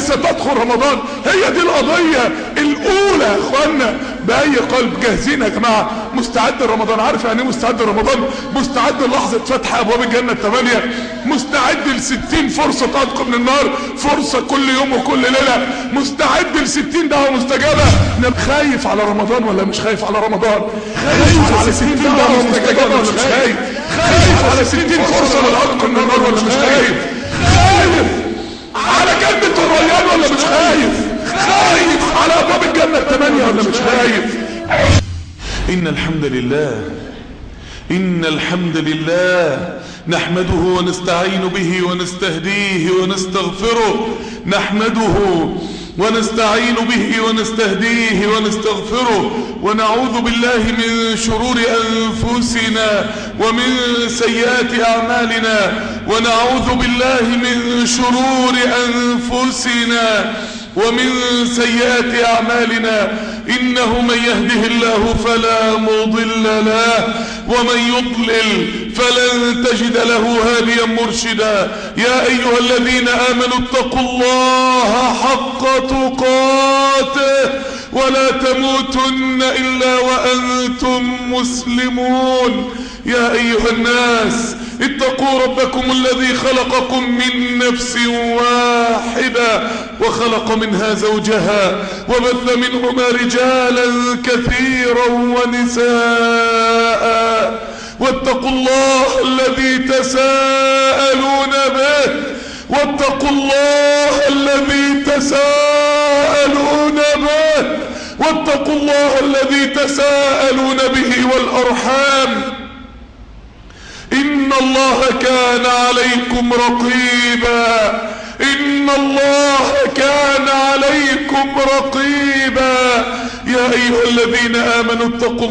ستدخل رمضان. هي دي القضية الاولى يا اخوانا. باي قلب جاهزين يا جماعة؟ مستعد لرمضان. عارف يعني ايه مستعد لرمضان؟ مستعد للحظة فتح ابواب الجنة 8، مستعد ل60 فرصة تنقذ من النار، فرصة كل يوم وكل ليلة، مستعد ل60 دعوة مستجابة. خايف على رمضان ولا مش خايف على رمضان؟ خايف على 60 دعوة مستجابة ولا مش خايف؟ خايف على 60 فرصة للعتق من النار ولا مش خايف؟ خايف على جنة الريان ولا مش خايف؟ خايف على ابواب الجنة 8 ولا مش خايف؟ إن الحمد لله نحمده ونستعين به ونستهديه ونستغفره. نحمده ونستعين به ونستهديه ونستغفره، ونعوذ بالله من شرور أنفسنا ومن سيئات أعمالنا. ونعوذ بالله من شرور أنفسنا ومن سيئات أعمالنا. إنه من يهده الله فلا مضل له، ومن يضلل فلن تجد له هاديا مرشدا. يا أيها الذين آمنوا اتقوا الله حق تقاته ولا تموتن إلا وأنتم مسلمون. يا أيها الناس اتقوا ربكم الذي خلقكم من نفس واحدة وخلق منها زوجها وبث منهما رجالا كثيرا ونساء. واتقوا الله الذي تساءلون به، واتقوا الله الذي تساءلون به، واتقوا الله الذي تساءلون به والأرحام، إن الله كان عليكم رقيبا. إن الله كان عليكم رقيبا. يا أيها الذين آمنوا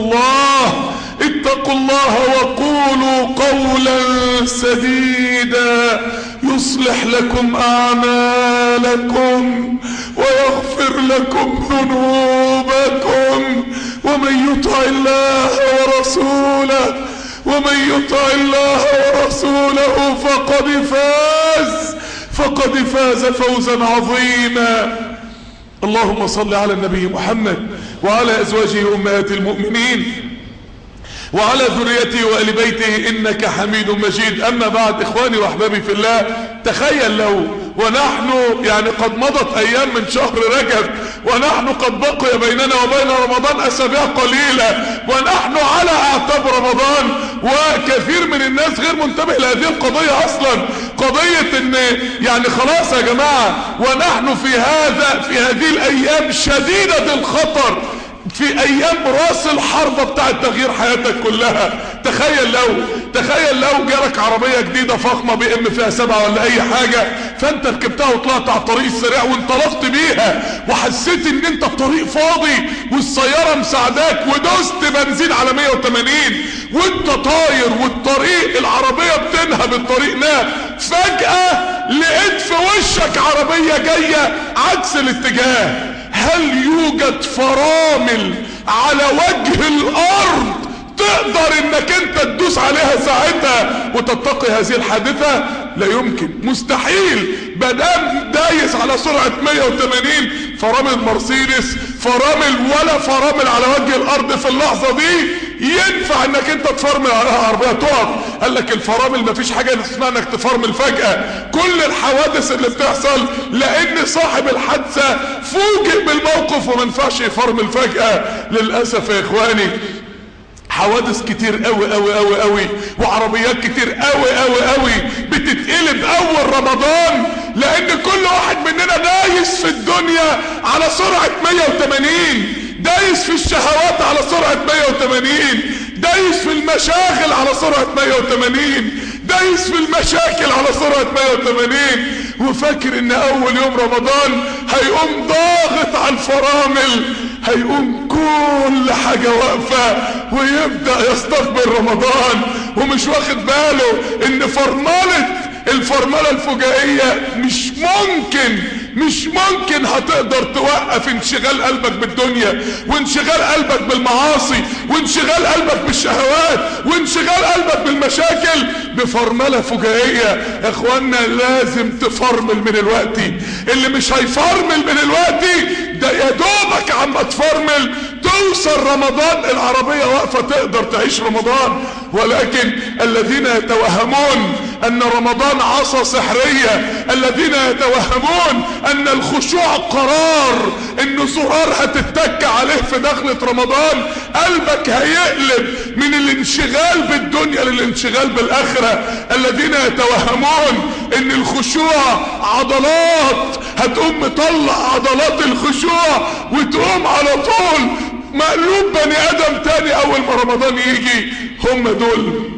اتقوا الله وقولوا قولا سديدا يصلح لكم أعمالكم ويغفر لكم ذنوبكم، ومن يطع الله ورسوله فقد فاز فوزا عظيما. اللهم صل على النبي محمد وعلى أزواجه أمهات المؤمنين وعلى ذريته وآل بيته إنك حميد مجيد. أما بعد، إخواني وأحبابي في الله، تخيل لو ونحن قد مضت أيام من شهر رجب، ونحن قد بقي بيننا وبين رمضان أسابيع قليلة، ونحن على أعتاب رمضان، وكثير من الناس غير منتبه لهذه القضية أصلا، قضية إن خلاص يا جماعة، ونحن في هذه الأيام شديدة الخطر، في ايام راس الحربة بتاعت تغيير حياتك كلها. تخيل لو جالك عربية جديدة فخمة بي ام فيها 7 ولا اي حاجة، فانت ركبتها وطلعت على الطريق السريع وانطلقت بيها، وحسيت ان انت الطريق فاضي والسيارة مساعداك، ودوست بنزين على 180 وانت طاير، والطريق العربية بتنهب الطريق ناب، فجأة لقيت في وشك عربية جاية عكس الاتجاه. هل يوجد فرامل على وجه الارض تقدر انك انت تدوس عليها ساعتها وتتقي هذه الحادثة؟ لا يمكن، مستحيل. بدام دايس على سرعة 180 فرامل مرسيدس، فرامل ولا فرامل على وجه الارض في اللحظة دي ينفع انك انت تفرمل على عربية تقف. قال لك الفرامل مفيش حاجة اسمها انك تفرمل فجأة. كل الحوادث اللي بتحصل لان صاحب الحادثة فوجئ بالموقف وما ينفعش يفرمل فجأة. للأسف يا اخواني، حوادث كتير قوي وعربيات كتير قوي بتتقلب اول رمضان، لان كل واحد مننا دايس في الدنيا على سرعة 180، دايس في الشهوات على سرعة 180، دايس في المشاغل على سرعة 180، دايس في المشاكل على سرعة 180، وفاكر ان اول يوم رمضان هيقوم ضاغط على الفرامل، هيقوم كل حاجة واقفة ويبدأ يستقبل رمضان، ومش واخد باله ان الفرملة الفجائية مش ممكن هتقدر توقف انشغال قلبك بالدنيا، وانشغال قلبك بالمعاصي، وانشغال قلبك بالشهوات، وانشغال قلبك بالمشاكل بفرملة فجائية. يا اخوانا لازم تفرمل من الوقت. اللي مش هيفرمل من الوقت ده يا دوبك عم تفرمل توصل رمضان العربية واقفة تقدر تعيش رمضان. ولكن الذين يتوهمون ان رمضان عصا سحرية، الذين يتوهمون ان الخشوع قرار، ان زرار هتتك عليه في دخلة رمضان قلبك هيقلب من الانشغال بالدنيا للانشغال بالاخرة. الذين يتوهمون ان الخشوع عضلات، هتقوم مطلع عضلات الخشوع وتقوم على طول مقلوب بني ادم تاني اول ما رمضان يجي. هم دول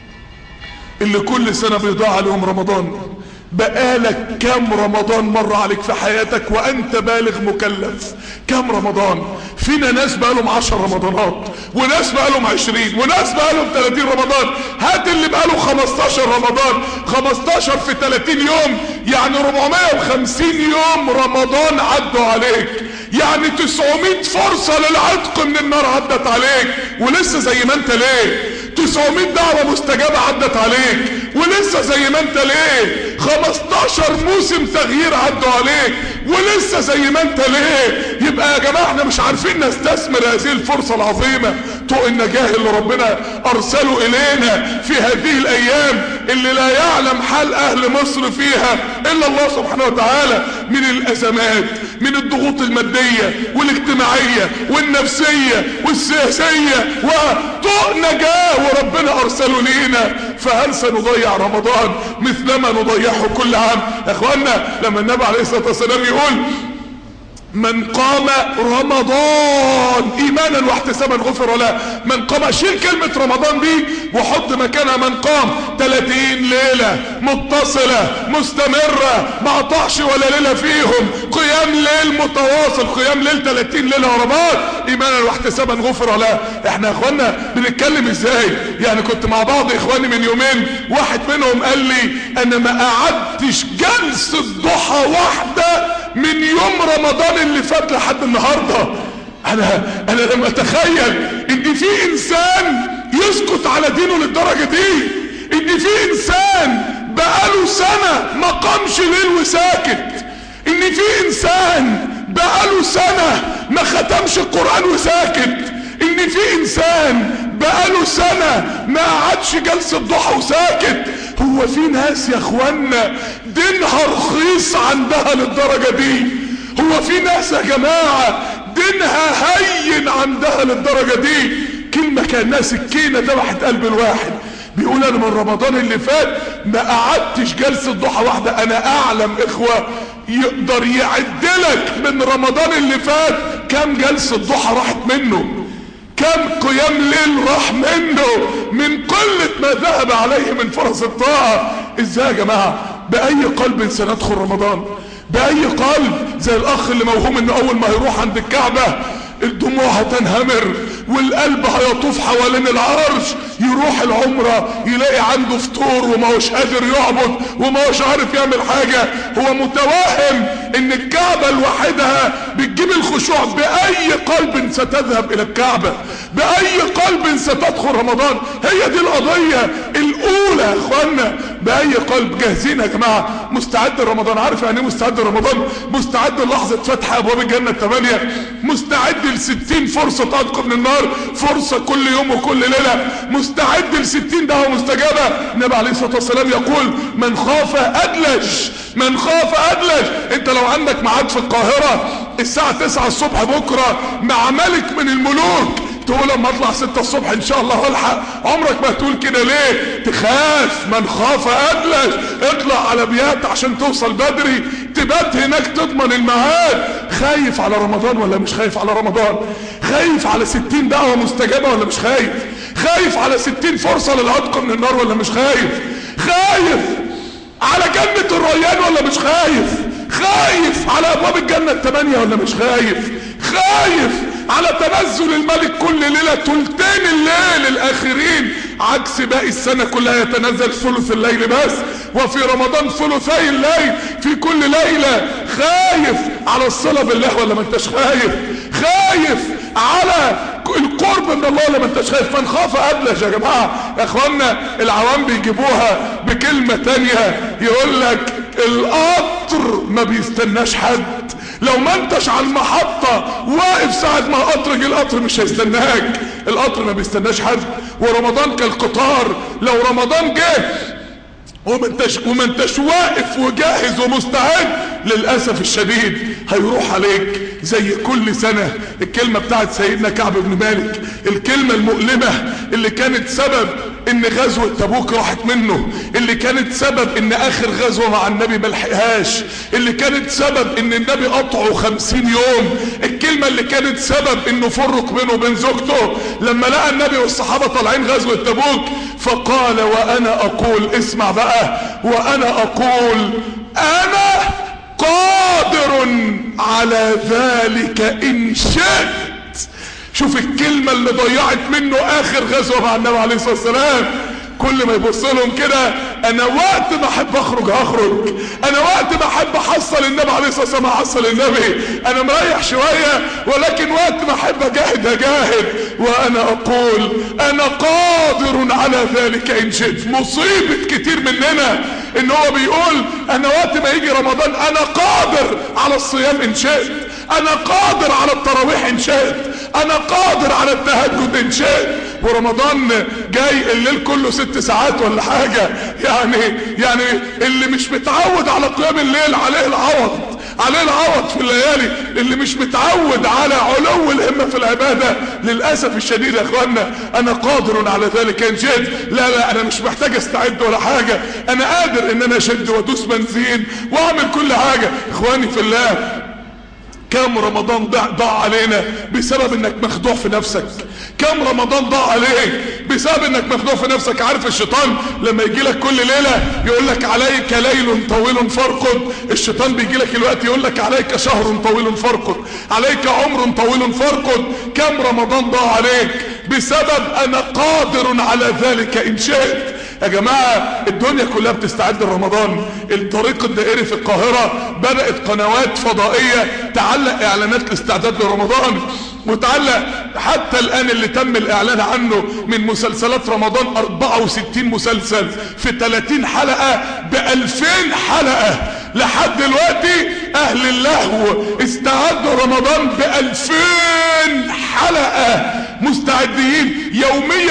اللي كل سنة بيضاع عليهم رمضان. بقالك كم رمضان مر عليك في حياتك وانت بالغ مكلف؟ كم رمضان؟ فينا ناس بقالهم 10 رمضانات، وناس بقالهم 20، وناس بقالهم 30 رمضان. هات اللي بقاله 15 رمضان، 15 في 30 يوم يعني 450 يوم رمضان عدوا عليك، يعني 900 فرصة للعتق من النار عدت عليك ولسه زي ما انت ليه؟ 900 دعوة مستجابة عدت عليك ولسه زي ما انت ليه؟ 15 موسم تغيير عدوا عليك ولسه زي ما انت ليه؟ يبقى يا جماعة احنا مش عارفين نستثمر هذه الفرصة العظيمة، طوق النجاة اللي ربنا ارسله الينا في هذه الايام اللي لا يعلم حال اهل مصر فيها الا الله سبحانه وتعالى، من الازمات، من الضغوط المادية والاجتماعية والنفسية والسياسية، وطوق نجاة وربنا ارسله لينا. فهل سنضيع رمضان مثلما نضيعه كل عام؟ يا اخوانا لما النبي عليه الصلاة والسلام يقول من قام رمضان ايمانا واحتسابا غفر له، من قام، شيل كلمة رمضان دي وحط مكانها من قام 30 ليلة متصلة مستمرة ما قطعش ولا ليلة فيهم، قيام ليل متواصل، قيام ليل 30 ليلة ورا بعض ايمانا واحتسابا غفر له. احنا يا اخوانا بنتكلم ازاي؟ يعني كنت مع بعض اخواني من يومين، واحد منهم قال لي انا ما قعدتش جلسة ضحى واحدة من يوم رمضان اللي فات لحد النهارده. انا لما اتخيل ان في انسان يسكت على دينه للدرجه دي، ان في انسان بقاله سنه ما قامش ليل وساكت، ان في انسان بقاله سنه ما ختمش القران وساكت، ان في انسان بقاله سنه ما قعدش جلسه ضحى وساكت. هو في ناس يا اخوانا دينها رخيص عندها للدرجة دي؟ هو في ناس يا جماعة دينها هين عندها للدرجة دي؟ كلمة كأنها سكينة ذبحت قلب الواحد. بيقول انا من رمضان اللي فات ما قعدتش جلسة ضحى واحدة. انا اعلم اخوة يقدر يعدلك من رمضان اللي فات كم جلسة ضحى راحت منه، كم قيام ليل راح منه من قلة ما ذهب عليه من فرص الطاعة. ازاي يا جماعة؟ بأي قلب سندخل رمضان؟ بأي قلب؟ زي الأخ اللي موهوم انه أول ما يروح عند الكعبة الدموع هتنهمر والقلب هيطوف حوالين العرش، يروح العمرة يلاقي عنده فطور وما هوش قادر يعبد وما هوش عارف يعمل حاجة. هو متوهم ان الكعبة لوحدها بتجيب الخشوع. بأي قلب ستذهب الى الكعبة؟ بأي قلب ستدخل رمضان؟ هي دي القضية الاولى يا اخوانا. بأي قلب؟ جاهزين يا جماعة؟ مستعد لرمضان؟ عارف يعني ايه مستعد لرمضان؟ مستعد للحظة فتح ابواب الجنة 8، مستعد ل60 فرصة تعتق من النار، فرصة كل يوم وكل ليلة، مستعد ل60 دعوة مستجابة. النبي عليه الصلاة والسلام يقول من خاف أدلج، من خاف أدلج. انت لو عندك ميعاد في القاهرة الساعة 9 الصبح بكرة مع ملك من الملوك، تقول لما اطلع 6 الصبح ان شاء الله والحق، عمرك ما تقول كده. ليه؟ تخاف. من خاف أدلج، اطلع على بيات عشان توصل بدري، تبات هناك تضمن الميعاد. خايف على رمضان ولا مش خايف على رمضان؟ خايف على 60 دعوة مستجابة ولا مش خايف؟ خايف على 60 فرصة للعتق من النار ولا مش خايف؟ خايف على جنة الريان ولا مش خايف؟ خايف على ابواب الجنة 8 ولا مش خايف؟ خايف على تنزل الملك كل ليلة ثلثين الليل الاخرين، عكس باقي السنة كلها يتنزل ثلث الليل بس، وفي رمضان ثلثي الليل في كل ليلة. خايف على الصلة بالله ولا ما انتش خايف؟ خايف على القرب من الله ولا ما انتش خايف؟ من خاف أدلج يا جماعة. يا اخوانا العوام بيجيبوها بكلمة تانية، يقول لك القطر ما بيستناش حد. لو ما انتش على المحطة واقف ساعة ما القطر جه، القطر مش هيستناك. القطر ما بيستناش حد. ورمضان كالقطار، لو رمضان جه وما انتش واقف وجاهز ومستعد، للأسف الشديد هيروح عليك زي كل سنة. الكلمة بتاعت سيدنا كعب بن مالك، الكلمة المؤلمة اللي كانت سبب ان غزوة تبوك راحت منه، اللي كانت سبب ان اخر غزوة مع النبي ملحقهاش، اللي كانت سبب ان النبي قطعه 50 يوم، الكلمة اللي كانت سبب انه فرق بينه وبين زوجته لما لقى النبي والصحابة طالعين غزوة تبوك، فقال وانا اقول، اسمع بقى، وانا اقول انا قادر على ذلك ان شئت. شوف الكلمة اللي ضيعت منه اخر غزوة مع النبي عليه الصلاة والسلام. كل ما يبص لهم كده، انا وقت ما احب اخرج هخرج، انا وقت ما احب احصل النبي عليه الصلاة والسلام هحصل النبي، انا مريح شوية ولكن وقت ما احب اجاهد هجاهد. وانا اقول انا قادر على ذلك ان شئت. مصيبة كتير مننا ان هو بيقول انا وقت ما يجي رمضان انا قادر على الصيام ان شئت، انا قادر على التراويح ان شئت، انا قادر على التهجد ان شئت. ورمضان جاي الليل كله 6 ساعات ولا حاجة، يعني اللي مش متعود على قيام الليل عليه العوض، عليه العوض في الليالي. اللي مش متعود على علو الهمة في العبادة، للأسف الشديد يا اخوانا، انا قادر على ذلك ان شئت. لا انا مش محتاج استعد ولا حاجة، انا قادر ان انا اشد وادوس بنزين واعمل كل حاجة. اخواني في الله، كم رمضان ضاع علينا بسبب انك مخدوع في نفسك. كم رمضان ضاع عليك بسبب انك مخدوع في نفسك. عارف الشيطان لما يجي لك كل ليلة يقول لك عليك ليل طويل فارقد، الشيطان بيجي لك الوقت يقول لك عليك شهر طويل فارقد، عليك عمر طويل فارقد. كم رمضان ضاع عليك بسبب انا قادر على ذلك ان شئت. يا جماعة الدنيا كلها بتستعد لرمضان. الطريق الدائري في القاهرة بدأت قنوات فضائية تعلق اعلانات الاستعداد لرمضان، وتعلق حتى الان اللي تم الاعلان عنه من مسلسلات رمضان 64 مسلسل في 30 حلقة ب2000 حلقة. لحد دلوقتي اهل اللهو استعدوا رمضان ب2000 حلقة مستعدين يوميا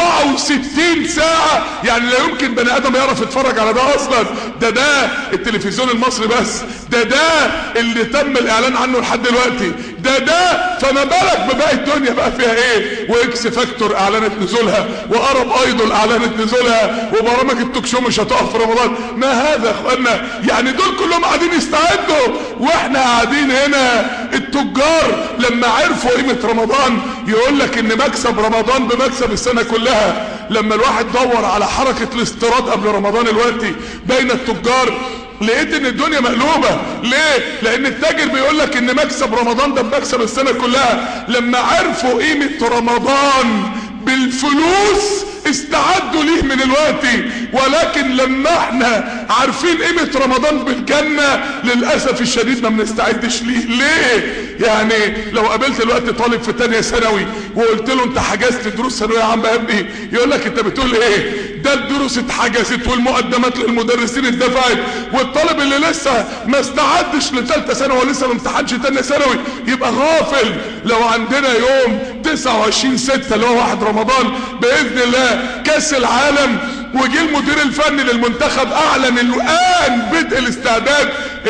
64 ساعة. يعني لا يمكن بني ادم يعرف يتفرج على ده اصلا. ده التلفزيون المصري بس، ده اللي تم الاعلان عنه لحد دلوقتي. ده فما بالك بباقي الدنيا بقى فيها ايه. واكس فاكتور اعلنت نزولها، وارب ايدول اعلنت نزولها، وبرامج التوك شو مش هتقف في رمضان. ما هذا يا اخوانا؟ يعني دول كلهم قاعدين يستعدوا واحنا قاعدين هنا. التجار لما عرفوا قيمة رمضان يقول لك ان مكسب رمضان بمكسب السنة كلها. لما الواحد دور على حركة الاستيراد قبل رمضان الوقتي بين التجار، لقيت ان الدنيا مقلوبة. ليه؟ لان التاجر بيقول لك ان مكسب رمضان ده بمكسب السنة كلها. لما عرفوا قيمة رمضان بالفلوس استعدوا ليه من الوقت. ولكن لما احنا عارفين قيمة رمضان بالجنة للأسف الشديد ما بنستعدش ليه. يعني لو قابلت الوقت طالب في تانية ثانوي وقلت له انت حجزت دروس ثانوية عامة يا ابني، يقول لك انت بتقول ايه؟ ده الدروس اتحجزت والمقدمات للمدرسين اتدفعت، والطالب اللي لسه ما استعدش لثالثة ثانوي ولسه ما امتحنش تانية ثانوي يبقى غافل. لو عندنا يوم 29/6 اللي هو 1 رمضان بإذن الله كاس العالم، وجي المدير الفني للمنتخب اعلن الان بدء الاستعداد،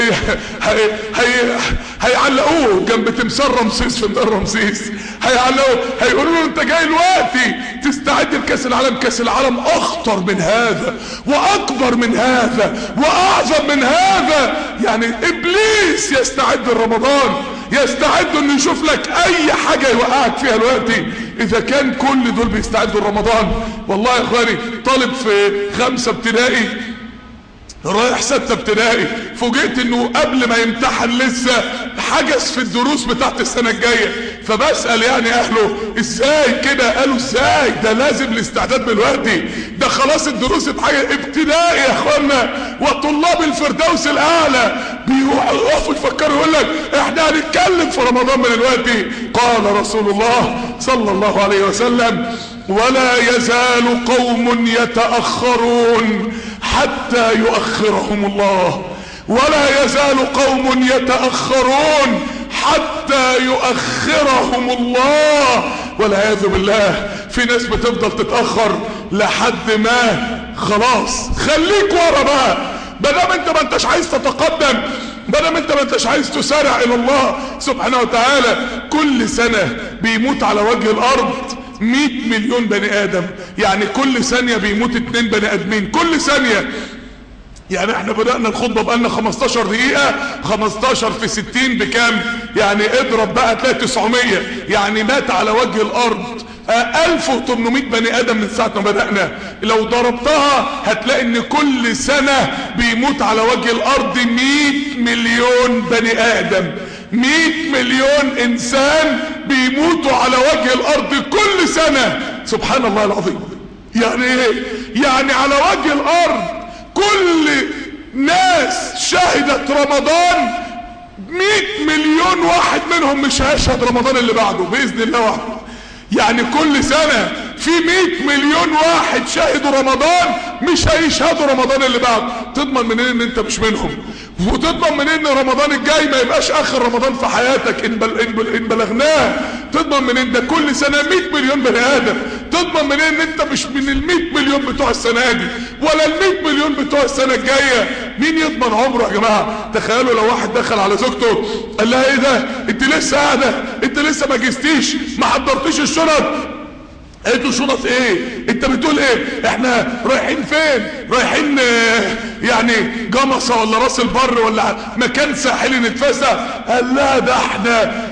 هيعلقوه جنب تمثال رمسيس في ميدان رمسيس. هيعلقوه، هيقولوا له انت جاي دلوقتي تستعد لكاس العالم. كاس العالم اخطر من هذا واكبر من هذا واعظم من هذا. يعني ابليس يستعد لرمضان، يستعد انه يشوف لك اي حاجة يوقعك فيها دلوقتي. اذا كان كل دول بيستعدوا لرمضان، والله يا اخواني طالب في 5 ابتدائي رايح 6 ابتدائي فوجئت انه قبل ما يمتحن لسه حجز في الدروس بتاعت السنة الجاية. فبسأل يعني اهله ازاي كده؟ قالوا ازاي؟ ده لازم الاستعداد دلوقتي، ده خلاص الدروس اتحجز. ابتدائي يا اخوانا وطلاب الفردوس الاعلى بيقفوا يفكروا يقول لك احنا هنتكلم في رمضان من دلوقتي. قال رسول الله صلى الله عليه وسلم ولا يزال قوم يتأخرون حتى يؤخرهم الله. ولا يزال قوم يتأخرون حتى يؤخرهم الله. والعياذ بالله في ناس بتفضل تتأخر لحد ما خلاص. خليك ورا بقى، مادام انت ما انتش عايز تتقدم، مادام انت ما انتش عايز تسارع الى الله سبحانه وتعالى. كل سنة بيموت على وجه الارض 100 مليون بني ادم، يعني كل ثانية بيموت 2 بني ادمين كل ثانية. يعني احنا بدأنا الخطبة بقالنا 15 دقيقة، 15 في 60 بكام؟ يعني اضرب بقى تلاقي 900، يعني مات على وجه الارض 1800 بني ادم من ساعة ما بدأنا. لو ضربتها هتلاقي ان كل سنة بيموت على وجه الارض 100 مليون بني ادم. 100 مليون انسان بيموتوا على وجه الارض كل سنة. سبحان الله العظيم. يعني ايه؟ يعني على وجه الارض كل ناس شهدت رمضان 100 مليون واحد منهم مش هيشهد رمضان اللي بعده بإذن الله وحده. يعني كل سنة في 100 مليون واحد شهدوا رمضان مش هيشهدوا رمضان اللي بعده. تضمن منين ان انت مش منهم؟ وتضمن منين ان رمضان الجاي ما يبقاش اخر رمضان في حياتك ان بلغناه؟ تضمن منين؟ ده كل سنة 100 مليون بني ادم. تضمن منين ان انت مش من ال 100 مليون بتوع السنة دي ولا ال 100 مليون بتوع السنة الجاية؟ مين يضمن عمره يا جماعة؟ تخيلوا لو واحد دخل على زوجته قال لها ايه ده؟ انت لسه قاعدة؟ انت لسه ما جستيش؟ ما حضرتيش الشنط؟ قالت له شنط ايه؟ انت بتقول ايه؟ احنا رايحين فين؟ رايحين يعني جمصة ولا راس البر ولا مكان ساحلي نتفسح؟ قال لا ده احنا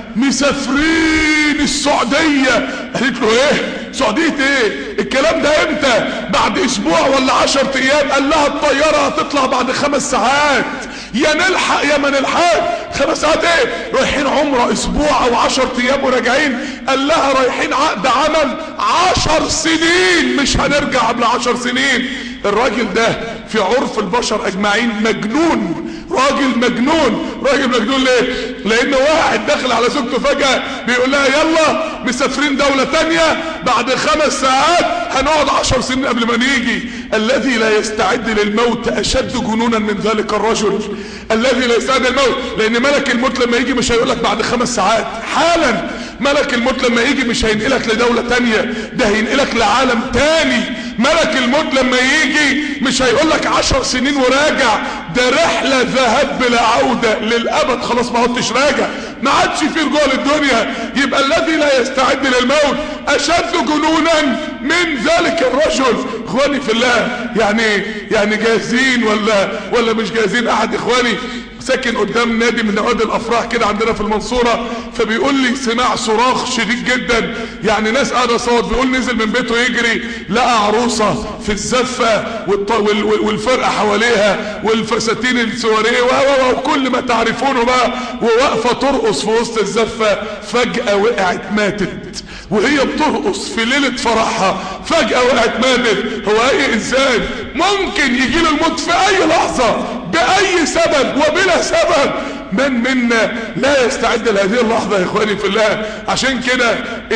مسافرين السعودية. قالت له ايه؟ سعودية ايه؟ الكلام ده امتى؟ بعد اسبوع ولا 10 ايام؟ قال لها الطيارة هتطلع بعد 5 ساعات، يا نلحق يا ما نلحق. 5 ساعات ايه؟ رايحين عمره اسبوع او 10 ايام وراجعين. قال لها رايحين عقد عمل 10 سنين، مش هنرجع قبل 10 سنين. الراجل ده في عرف البشر اجمعين مجنون، راجل مجنون. راجل مجنون ليه؟ لان واحد داخل على زوجته فجأة بيقول لها يلا مسافرين دولة تانية بعد 5 ساعات، هنقعد 10 سنين قبل ما نيجي. الذي لا يستعد للموت اشد جنونا من ذلك الرجل. الذي لا يستعد للموت، لان ملك الموت لما يجي مش هيقولك بعد 5 ساعات حالا. ملك الموت لما يجي مش هينقلك لدولة تانية، ده هينقلك لعالم تاني. ملك الموت لما يجي مش هيقولك 10 سنين وراجع، ده رحلة ذهاب بلا عودة للأبد. خلاص ما عدتش راجع، ما عادش في رجوع للدنيا. يبقى الذي لا يستعد للموت أشد جنونا من ذلك الرجل. اخواني في الله، يعني جاهزين ولا مش جاهزين؟ احد اخواني ساكن قدام نادي من نوادي الافراح كده عندنا في المنصورة، فبيقول لي سمع صراخ شديد جدا، يعني ناس قاعده صوت. بيقول نزل من بيته يجري لقى عروسه في الزفه والفرقه حواليها والفساتين السواريه وكل ما تعرفونه بقى، وواقفه ترقص في وسط الزفه. فجاه وقعت ماتت وهي بترقص في ليله فرحها، فجاه وقعت ماتت. هو اي انسان ممكن يجي له الموت في اي لحظه باي سبب وبلا سبب؟ من منا لا يستعد لهذه اللحظة يا اخواني في الله؟ عشان كده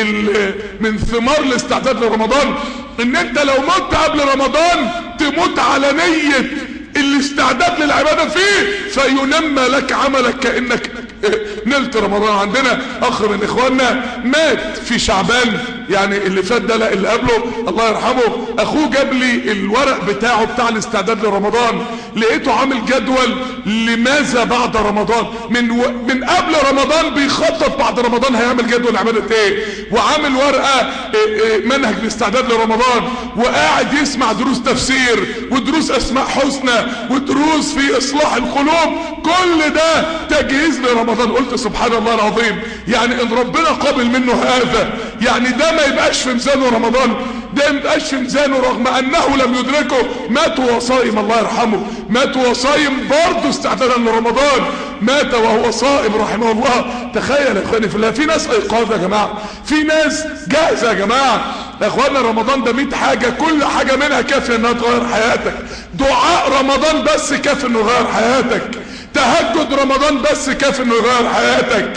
من ثمار الاستعداد لرمضان ان انت لو مت قبل رمضان تموت على نية الاستعداد للعبادة فيه، فينمى لك عملك كأنك نلت رمضان. عندنا اخ من اخواننا مات في شعبان، يعني اللي فات ده لا اللي قبله الله يرحمه. اخوه جاب لي الورق بتاعه بتاع الاستعداد لرمضان، لقيته عامل جدول لماذا بعد رمضان. من قبل رمضان بيخطط بعد رمضان هيعمل جدول عبادة ايه، وعامل ورقة منهج الاستعداد لرمضان، وقاعد يسمع دروس تفسير ودروس اسماء حسنى ودروس في اصلاح القلوب. كل ده تجهيز لرمضان. قلت سبحان الله العظيم، يعني ان ربنا قابل منه هذا، يعني ده ما يبقاش في ميزانه رمضان، ده ما يبقاش في ميزانه رغم انه لم يدركه. مات وهو صائم الله يرحمه، مات وهو صائم برضه استعدادا لرمضان، مات وهو صائم رحمه الله. تخيل يا اخواني في الله، في ناس ايقاظ يا جماعه، في ناس جاهزه يا جماعه. يا اخوانا رمضان ده 100 حاجه، كل حاجه منها كافيه انها تغير حياتك. دعاء رمضان بس كافي انه يغير حياتك، تهجد رمضان بس كافي انه يغير حياتك،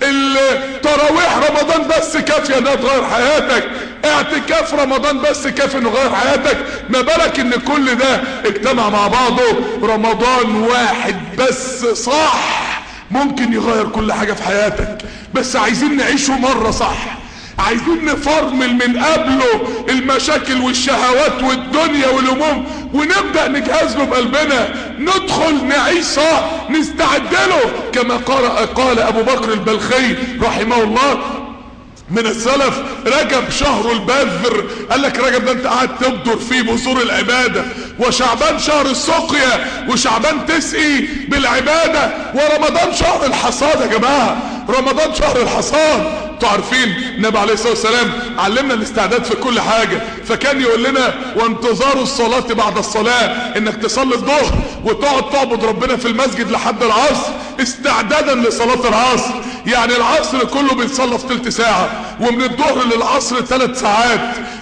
تراويح رمضان بس كافية انها تغير حياتك، اعتكاف رمضان بس كافي انه يغير حياتك، ما بالك ان كل ده اجتمع مع بعضه. رمضان واحد بس صح ممكن يغير كل حاجة في حياتك، بس عايزين نعيشه مرة صح، عايزين نفرمل من قبله المشاكل والشهوات والدنيا والهموم ونبدأ نجهز له بقلبنا، ندخل نعيش صح، نستعد له كما قال ابو بكر البلخي رحمه الله من السلف: رجب شهر البذر. قال لك رجب ده انت قاعد تبذر فيه بذور العبادة، وشعبان شهر السقيا، وشعبان تسقي بالعبادة، ورمضان شهر الحصاد يا جماعة، رمضان شهر الحصاد. انتوا عارفين النبي عليه الصلاة والسلام علمنا الاستعداد في كل حاجة، فكان يقول لنا: وانتظار الصلاة بعد الصلاة، انك تصلي الظهر وتقعد تعبد ربنا في المسجد لحد العصر استعدادا لصلاة العصر. يعني العصر كله بيتصلى في تلت ساعة، ومن الظهر للعصر 3 ساعات.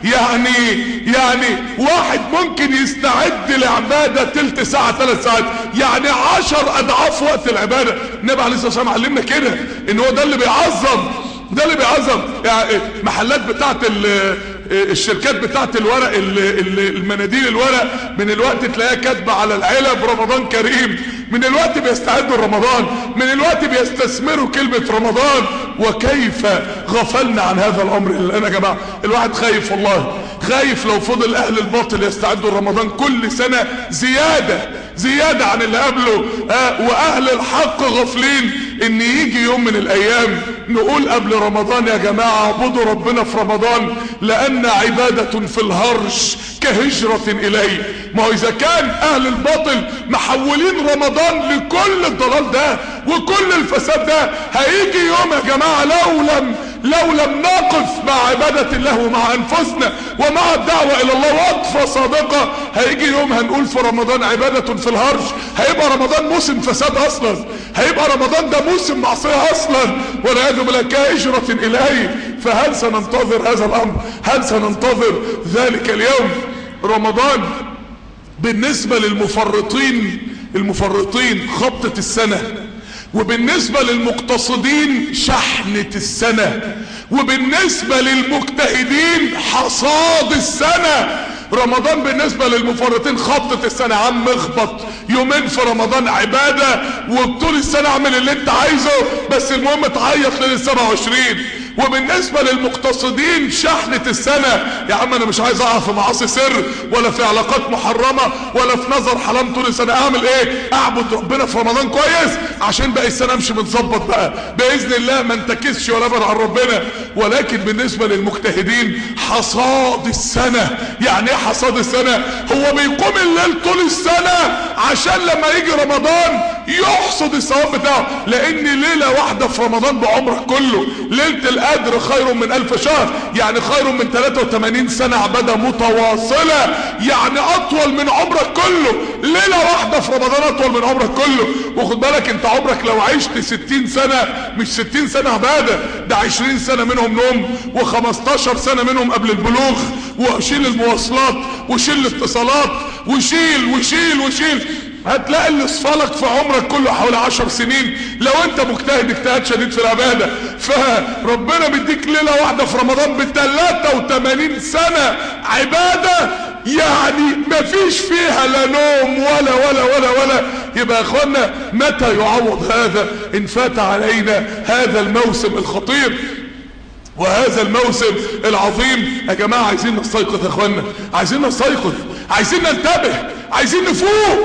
يعني واحد ممكن يستعد لعبادة تلت ساعة 3 ساعات، يعني 10 اضعاف وقت العبادة. النبي عليه الصلاة والسلام علمنا كده، ان هو ده اللي بيعظم، ده اللي بيعظم. يعني محلات بتاعت الشركات بتاعت الورق، المناديل الورق، من الوقت تلاقيها كاتبه على العلب رمضان كريم، من الوقت بيستعدوا لرمضان، من الوقت بيستثمروا كلمة رمضان. وكيف غفلنا عن هذا الامر اللي يا جماعة الواحد خايف، والله خايف لو فضل اهل الباطل يستعدوا لرمضان كل سنة زيادة عن اللي قبله، واهل الحق غافلين ان يجي يوم من الايام نقول قبل رمضان: يا جماعة اعبدوا ربنا في رمضان، لان عبادة في الهرج كهجرة اليه. ما هو اذا كان اهل الباطل محولين رمضان لكل الضلال ده وكل الفساد ده، هيجي يوم يا جماعة لو لم نقف مع عبادة الله ومع انفسنا ومع الدعوة الى الله وقفة صادقة، هيجي يوم هنقول في رمضان عبادة في الهرج، هيبقى رمضان موسم فساد اصلا، هيبقى رمضان ده موسم معصية اصلا، والعياذ بالله كهجرة اليه. فهل سننتظر هذا الامر؟ هل سننتظر ذلك اليوم؟ رمضان بالنسبة للمفرطين خبطة السنة، وبالنسبة للمقتصدين شحنة السنة، وبالنسبة للمجتهدين حصاد السنة. رمضان بالنسبة للمفرطين خبطة السنة، عم اخبط يومين في رمضان عبادة، وطول السنة اعمل اللي انت عايزه، بس المهم تعيط ليلة 27. وبالنسبة للمقتصدين شحنة السنة، يا عم انا مش عايز اقع في معاصي سر، ولا في علاقات محرمة، ولا في نظر حرام طول السنة. اعمل ايه؟ اعبد ربنا في رمضان كويس عشان باقي السنة امشي متظبط بقى باذن الله، ما انتكسش ولا ابعد عن ربنا. ولكن بالنسبة للمجتهدين حصاد السنة. يعني ايه حصاد السنة؟ هو بيقوم الليل طول السنة عشان لما يجي رمضان يحصد الثواب بتاعه، لان ليلة واحدة في رمضان بعمرك كله. ليلة القدر خير من 1000 شهر، يعني خير من 83 سنة عبادة متواصلة، يعني اطول من عمرك كله. ليلة واحدة في رمضان اطول من عمرك كله. وخد بالك انت عمرك لو عشت 60 سنة، مش 60 سنة عبادة، ده 20 سنة منهم نوم، و15 سنة منهم قبل البلوغ، وشيل المواصلات وشيل الاتصالات وشيل، هتلاقي اللي صفالك في عمرك كله حوالي 10 سنين لو انت مجتهد اجتهاد شديد في العبادة. فربنا بيديك ليلة واحدة في رمضان ب 83 سنة عبادة، يعني مفيش فيها لا نوم ولا. يبقى يا اخوانا متى يعوض هذا ان فات علينا هذا الموسم الخطير وهذا الموسم العظيم؟ يا جماعة عايزين نستيقظ يا اخوانا، عايزين نستيقظ، عايزين ننتبه، عايزين نفوق،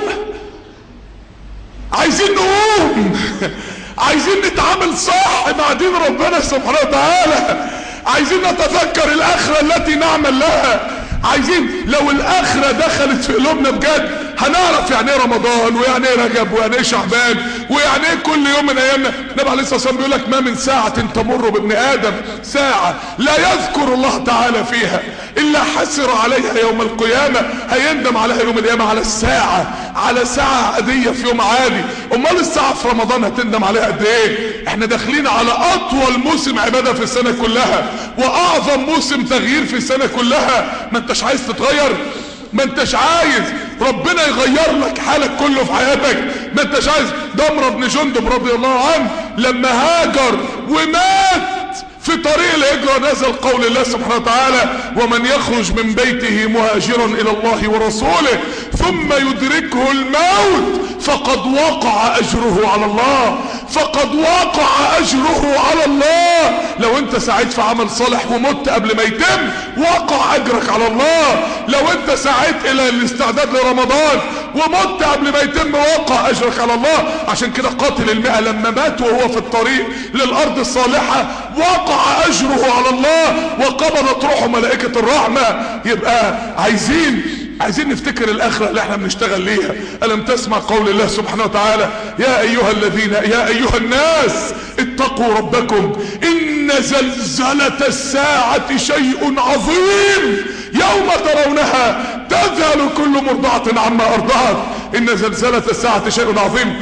عايزين نقوم، عايزين نتعامل صح مع دين ربنا سبحانه وتعالى، عايزين نتذكر الاخرة التي نعمل لها. عايزين لو الاخرة دخلت في قلوبنا بجد هنعرف يعني ايه رمضان، ويعني ايه رجب، ويعني ايه شعبان، ويعني ايه كل يوم من ايامنا. النبي عليه الصلاة والسلام بيقول لك: ما من ساعة تمر بابن ادم، ساعة لا يذكر الله تعالى فيها الا حسر عليها يوم القيامة. هيندم عليها يوم القيامة على ساعة عادية في يوم عادي. امال الساعة في رمضان هتندم عليها قد ايه؟ احنا داخلين على اطول موسم عبادة في السنة كلها، واعظم موسم تغيير في السنة كلها. ما انتش عايز تتغير؟ ما انتش عايز ربنا يغير لك حالك كله في حياتك؟ ما انتش عايز؟ دمرة بن جندب رضي الله عنه لما هاجر ومات في طريق الهجرة نزل قول الله سبحانه وتعالى: ومن يخرج من بيته مهاجرا الى الله ورسوله ثم يدركه الموت فقد وقع اجره على الله. فقد وقع اجره على الله. لو انت سعيت في عمل صالح ومت قبل ما يتم، وقع اجرك على الله. لو انت سعيت الى الاستعداد لرمضان ومت قبل ما يتم، وقع اجرك على الله. عشان كده قاتل المئة لما مات وهو في الطريق للارض الصالحة وقع اجره على الله وقبضت روحه ملائكة الرحمة. يبقى عايزين نفتكر الاخرة اللي احنا بنشتغل ليها. الم تسمع قول الله سبحانه وتعالى: يا ايها الناس اتقوا ربكم ان زلزلة الساعة شيء عظيم يوم ترونها تذهل كل مرضعة عما ارضعت. ان زلزلة الساعة شيء عظيم.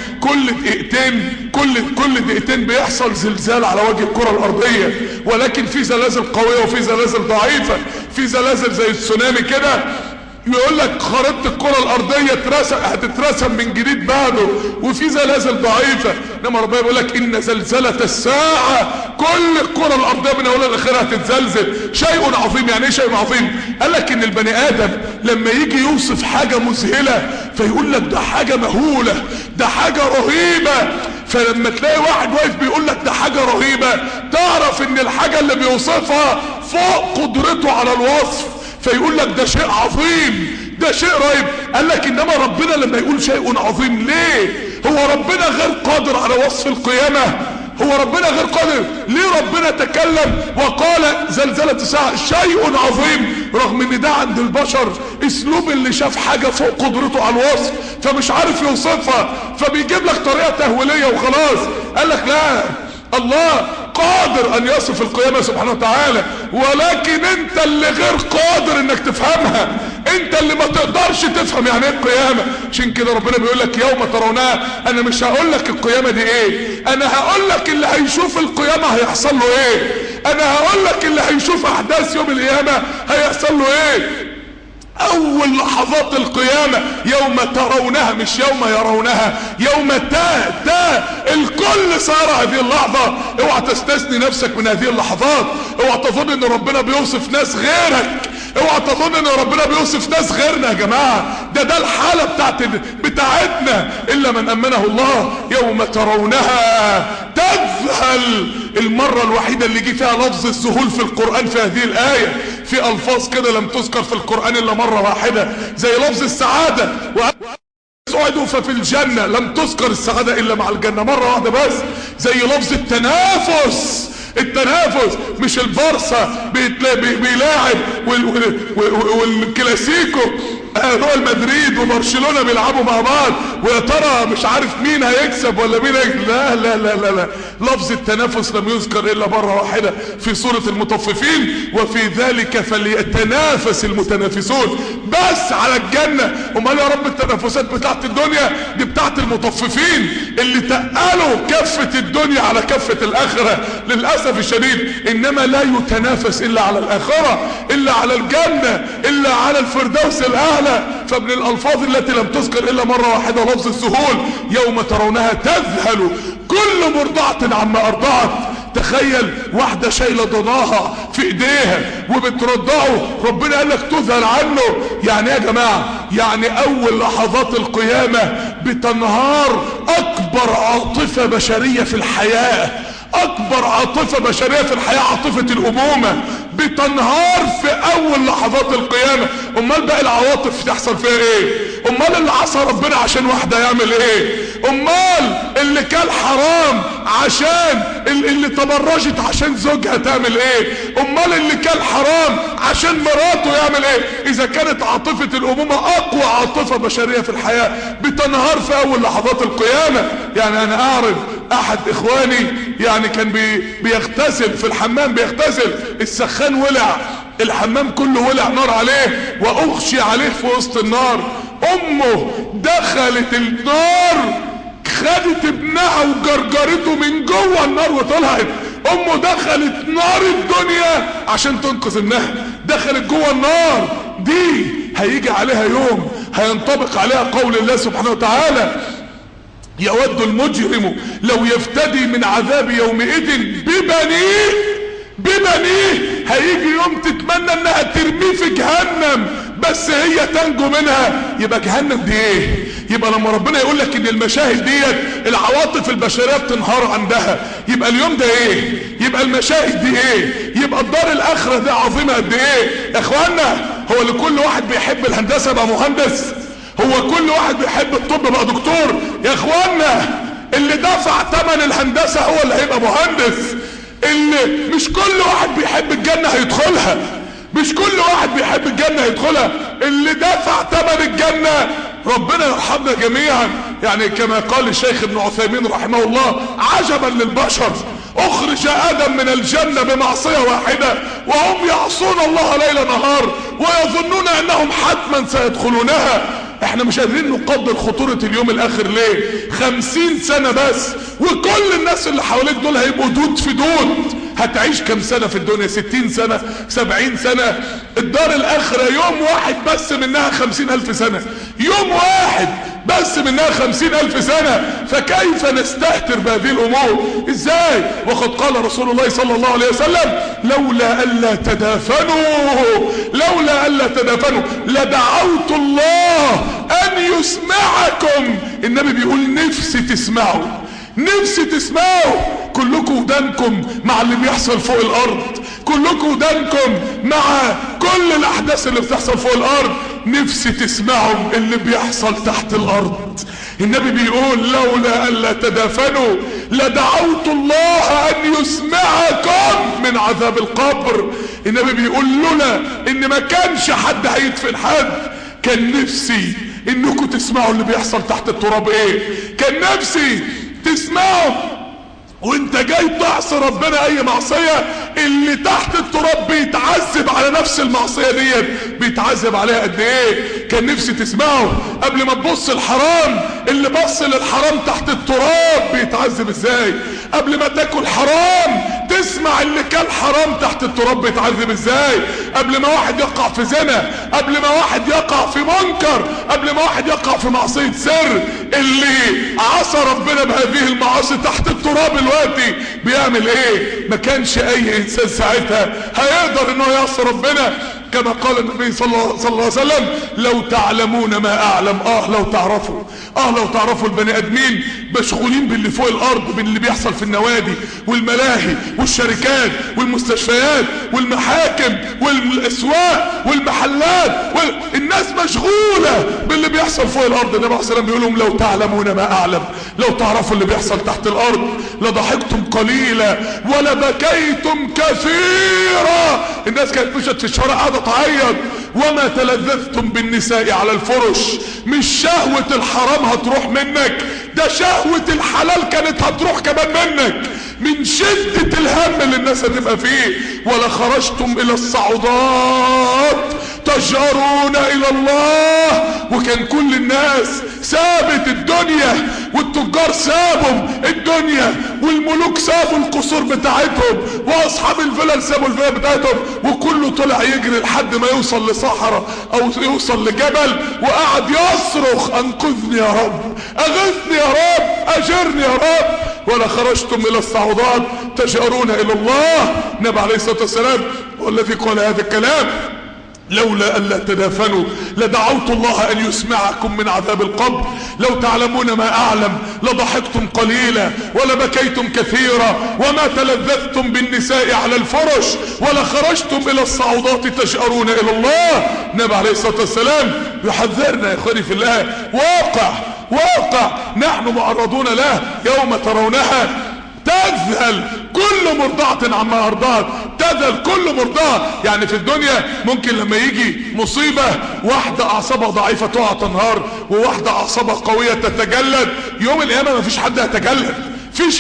كل دقيقتين بيحصل زلزال على وجه الكرة الارضية، ولكن في زلازل قوية وفي زلازل ضعيفة. في زلازل زي السونامي كده يقول لك خريطة الكرة الارضية هتترسم من جديد بعده، وفي زلازل ضعيفة. انما ربنا بيقول لك ان زلزلة الساعة كل الكرة الارضية من اولها لاخرها هتتزلزل. شيء عظيم. يعني ايه شيء عظيم؟ قال لك ان البني ادم لما يجي يوصف حاجة مذهلة فيقول لك ده حاجة مهولة، ده حاجة رهيبة. فلما تلاقي واحد واقف بيقول لك ده حاجة رهيبة، تعرف ان الحاجة اللي بيوصفها فوق قدرته على الوصف، فيقول لك ده شيء عظيم، ده شيء رهيب. قال لك انما ربنا لما يقول شيء عظيم ليه؟ هو ربنا غير قادر على وصف القيامة؟ هو ربنا غير قادر؟ ليه ربنا تكلم وقال زلزلة الساعة شيء عظيم، رغم ان ده عند البشر اسلوب اللي شاف حاجة فوق قدرته على الوصف فمش عارف يوصفها، فبيجيب لك طريقة تهويلية وخلاص. قال لك لا، الله قادر ان يصف القيامة سبحانه وتعالى، ولكن انت اللي غير قادر انك تفهمها. انت اللي ما تقدرش تفهم يعني ايه القيامة. عشان كده ربنا بيقول لك يوم ترونها. انا مش هقول لك القيامة دي ايه، انا هقول لك اللي هيشوف القيامة هيحصل له ايه. انا هقول لك اللي هيشوف احداث يوم القيامة هيحصل له ايه. اول لحظات القيامة يوم ترونها، مش يوم يرونها، يوم الكل سيرى هذه اللحظة. اوعى تستثني نفسك من هذه اللحظات. اوعى تظن ان ربنا بيوصف ناس غيرك. اوعى تظن ان ربنا بيوصف ناس غيرنا. يا جماعة ده الحالة بتاعتنا. الا من امنه الله يوم ترونها تذهل. المرة الوحيدة اللي جه فيها لفظ الذهول في القرآن في هذه الآية. في الفاظ كده لم تذكر في القرآن الا مرة واحدة، زي لفظ السعادة سعدوا ففي الجنة، لم تذكر السعادة الا مع الجنة مرة واحدة بس. زي لفظ التنافس مش البارسا بيلاعب والكلاسيكو ريال مدريد وبرشلونة بيلعبوا مع بعض ويا ترى مش عارف مين هيكسب ولا مين هيكسب. لا لا لا لا لا، لفظ التنافس لم يذكر الا مرة واحدة في سورة المطففين. وفي ذلك فليتنافس المتنافسون. بس على الجنة. امال يا رب التنافسات بتاعت الدنيا دي بتاعت المطففين اللي تقلوا كفة الدنيا على كفة الاخرة للأسف الشديد. انما لا يتنافس الا على الاخرة، الا على الجنة، الا على الفردوس الاعلى. فمن الالفاظ التي لم تذكر الا مرة واحدة لفظ الذهول. يوم ترونها تذهل كل مرضعة عما ارضعت. تخيل واحدة شايلة ضناها في ايديها وبترضعه، ربنا قال لك تذهل عنه. يعني يا جماعة، يعني اول لحظات القيامة بتنهار اكبر عاطفة بشرية في الحياة. اكبر عاطفة بشرية في الحياة عاطفة الامومة بتنهار في اول لحظات القيامة. امال باقي العواطف تحصل فيها ايه؟ امال اللي عصى ربنا عشان واحدة يعمل ايه؟ امال اللي كان حرام عشان اللي تبرجت عشان زوجها تعمل ايه؟ امال اللي كان حرام عشان مراته يعمل ايه؟ اذا كانت عاطفة الامومة اقوى عاطفة بشرية في الحياة بتنهار في اول لحظات القيامة. يعني انا اعرف احد اخواني يعني كان بيغتسل في الحمام، بيغتسل السخان ولع، الحمام كله ولع نار عليه واغشي عليه في وسط النار. امه دخلت النار خدت ابنها وجرجرته من جوه النار وطلعت. امه دخلت نار الدنيا عشان تنقذ ابنها، دخلت جوه النار دي. هيجي عليها يوم هينطبق عليها قول الله سبحانه وتعالى يود المجرم لو يفتدي من عذاب يومئذ ببنيه. هيجي يوم تتمنى انها ترميه في جهنم بس هي تنجو منها. يبقى جهنم دي ايه؟ يبقى لما ربنا يقول لك ان المشاهد ديت العواطف البشريه بتنهار عندها، يبقى اليوم ده ايه؟ يبقى المشاهد دي ايه؟ يبقى الدار الاخره دي عظيمه قد ايه يا اخوانا؟ هو لكل واحد بيحب الهندسه بقى مهندس؟ هو كل واحد بيحب الطب بقى دكتور؟ يا اخوانا اللي دفع ثمن الهندسه هو اللي هيبقى مهندس. اللي مش كل واحد بيحب الجنه هيدخلها، مش كل واحد بيحب الجنه هيدخلها. اللي دفع ثمن الجنه ربنا يرحمنا جميعا. يعني كما قال الشيخ ابن عثيمين رحمه الله: عجبا للبشر اخرج ادم من الجنه بمعصيه واحده وهم يعصون الله ليل نهار ويظنون انهم حتما سيدخلونها. احنا مش قادرين نقدر خطورة اليوم الاخر ليه؟ 50 سنة بس وكل الناس اللي حواليك دول هيبقوا دود في دود. هتعيش كم سنة في الدنيا؟ 60 سنة 70 سنة. الدار الاخرة يوم واحد بس منها 50,000 سنة، يوم واحد بس منها 50,000 سنة. فكيف نستهتر بهذه الامور؟ ازاي؟ وقد قال رسول الله صلى الله عليه وسلم: لولا الا تدافنوا لدعوت الله ان يسمعكم. النبي بيقول نفسي تسمعوا، نفسي تسمعوا. كلكم ودانكم مع اللي بيحصل فوق الارض، كلكم ودانكم مع كل الاحداث اللي بتحصل فوق الارض. نفسي تسمعوا اللي بيحصل تحت الارض. النبي بيقول: لولا الا تدافنوا لدعوت الله ان يسمعكم من عذاب القبر. النبي بيقول لولا ان ما كانش حد هيدفن حد كان نفسي انكم تسمعوا اللي بيحصل تحت التراب ايه. كان نفسي تسمعوا وانت جاي تعصي ربنا اي معصية اللي تحت التراب بيتعذب على نفس المعصية ديت بيتعذب عليها قد ايه. كان نفسي تسمعوا قبل ما تبص الحرام اللي بص للحرام تحت التراب بيتعذب ازاي. قبل ما تاكل حرام تسمع اللي كان حرام تحت التراب بيتعذب ازاي. قبل ما واحد يقع في زنا، قبل ما واحد يقع في منكر، قبل ما واحد يقع في معصية سر، اللي عصى ربنا بهذه المعاصي تحت التراب دلوقتي بيعمل ايه؟ ما كانش اي انسان ساعتها هيقدر انه يعصي ربنا. كما قال النبي صلى الله عليه وسلم: لو تعلمون ما اعلم. لو تعرفوا البني ادمين مشغولين باللي فوق الارض، باللي بيحصل في النوادي والملاهي والشركات والمستشفيات والمحاكم والاسواق والمحلات الناس مشغولة باللي بيحصل فوق الارض. النبي عليه الصلاة والسلام بيقول لهم: لو تعلمون ما اعلم، لو تعرفوا اللي بيحصل تحت الارض لضحكتم قليلا ولبكيتم كثيرا. الناس كانت مشت في الشوارع قاعدة تعيط. وما تلذذتم بالنساء على الفرش. مش شهوة الحرام هتروح منك، ده شهوة الحلال كانت هتروح كمان منك من شدة الهم اللي الناس هتبقى فيه. ولا خرجتم الى الصعودات تجأرون الى الله. وكان كل الناس سابت الدنيا، والتجار سابوا الدنيا، والملوك سابوا القصور بتاعتهم، واصحاب الفلل سابوا الفلل بتاعتهم، وكله طلع يجري لحد ما يوصل لصحراء او يوصل لجبل وقعد يصرخ: انقذني يا رب، اغثني يا رب، اجرني يا رب. ولا خرجتم الى الصعودات تجأرون الى الله. النبي عليه الصلاة والسلام هو الذي قال هذا الكلام: لولا ألا تدافنوا لدعوت الله أن يسمعكم من عذاب القبر. لو تعلمون ما أعلم لضحكتم قليلا ولبكيتم كثيرا وما تلذذتم بالنساء على الفرش ولا خرجتم إلى الصعودات تجأرون إلى الله. النبي عليه الصلاة والسلام يحذرنا يا إخواني في الله. واقع نحن معرضون له يوم ترونها تذهل كل مرضعة عما أرضعت. تذهل كل مرضعة. يعني في الدنيا ممكن لما يجي مصيبة واحدة أعصابها ضعيفة تقع تنهار، وواحدة أعصابها قوية تتجلد. يوم القيامة مفيش حد هيتجلد، مفيش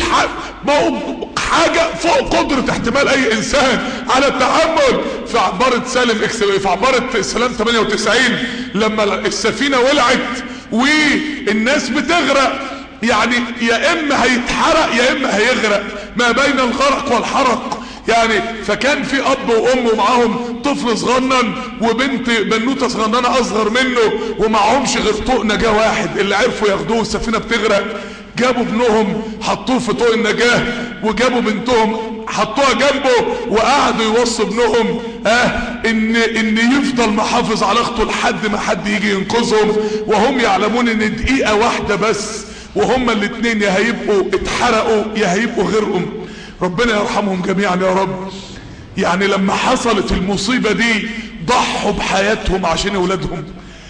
حاجة فوق قدرة احتمال أي إنسان على التحمل. في عبارة في عبارة سلام 98 لما السفينة ولعت والناس بتغرق، يعني يا اما هيتحرق يا اما هيغرق، ما بين الغرق والحرق. يعني فكان في اب وام ومعاهم طفل صغنن بنوته صغننه اصغر منه، ومعهمش غير طوق نجاه واحد اللي عرفوا ياخدوه. السفينه بتغرق، جابوا ابنهم حطوه في طوق النجاة، وجابوا بنتهم حطوها جنبه، وقعدوا يوصوا ابنهم ان يفضل محافظ على اخته لحد ما حد يجي ينقذهم، وهم يعلمون ان دقيقة واحدة بس وهما الاتنين يا هيبقوا اتحرقوا يا هيبقوا غرقهم. ربنا يرحمهم جميعا يا رب. يعني لما حصلت المصيبة دي ضحوا بحياتهم عشان اولادهم.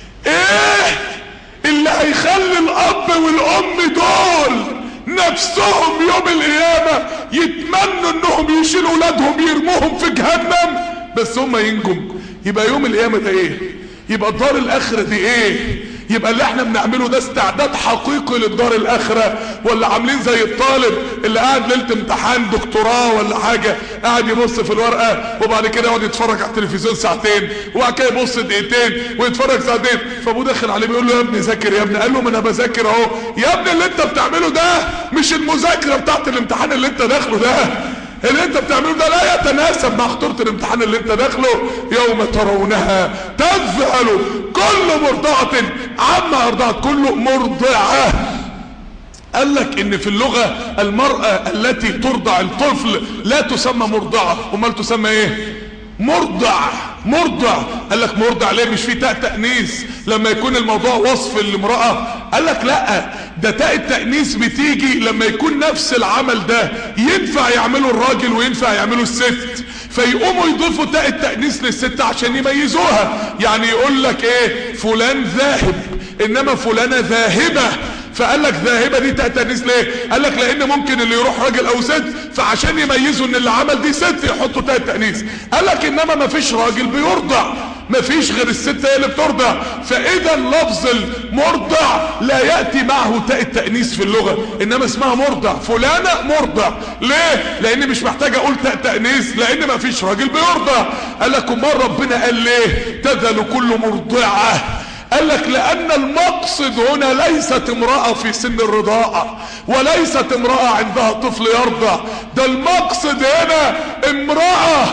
ايه اللي هيخلي الاب والام دول نفسهم يوم القيامة يتمنوا انهم يشيلوا اولادهم يرموهم في جهنم بس هم ينجم؟ يبقى يوم القيامة ده ايه؟ يبقى الدار الاخرة دي ايه؟ يبقى اللي احنا بنعمله ده استعداد حقيقي للدار الاخرة، ولا عاملين زي الطالب اللي قاعد ليلة امتحان دكتوراه ولا حاجة قاعد يبص في الورقة وبعد كده يقعد يتفرج على التلفزيون ساعتين وبعد كده يبص دقيقتين ويتفرج ساعتين، فابوه داخل عليه بيقول له يا ابني ذاكر يا ابني. قال له ما انا بذاكر اهو. يا ابني اللي انت بتعمله ده مش المذاكرة بتاعت الامتحان اللي انت داخله ده، اللي انت بتعمله ده لا يتناسب مع خطورة الامتحان اللي انت داخله. يوم ترونها تذهل كل مرضعة عما ارضعت. كل مرضعة. قال لك ان في اللغة المرأة التي ترضع الطفل لا تسمى مرضعة، امال تسمى ايه؟ مرضع. مرضع. قال لك مرضع ليه؟ مش في تاء تأنيث لما يكون الموضوع وصف للامرأة؟ قال لك لا، ده تاء التأنيث بتيجي لما يكون نفس العمل ده ينفع يعمله الراجل وينفع يعمله الست، فيقوموا يضيفوا تاء التأنيث للست عشان يميزوها. يعني يقول لك ايه؟ فلان ذاهب انما فلانة ذاهبة. فقال لك ذاهبة دي تاء تأنيث ليه؟ قال لك لان ممكن اللي يروح راجل او ست، فعشان يميزوا ان اللي عمل دي ست يحطوا تاء التأنيث. قال لك انما ما فيش راجل بيرضع، ما فيش غير الست هي اللي بترضع، فاذا لفظ المرضع لا يأتي معه تاء التأنيث في اللغة، انما اسمها مرضع. فلانة مرضع ليه؟ لان مش محتاج اقول تاء تأنيث لان ما فيش راجل بيرضع. قال لك امال ربنا قال ليه تذهل كل مرضعة؟ قال لك لان المقصد هنا ليست امرأة في سن الرضاعة وليست امرأة عندها طفل يرضع، ده المقصد هنا امرأة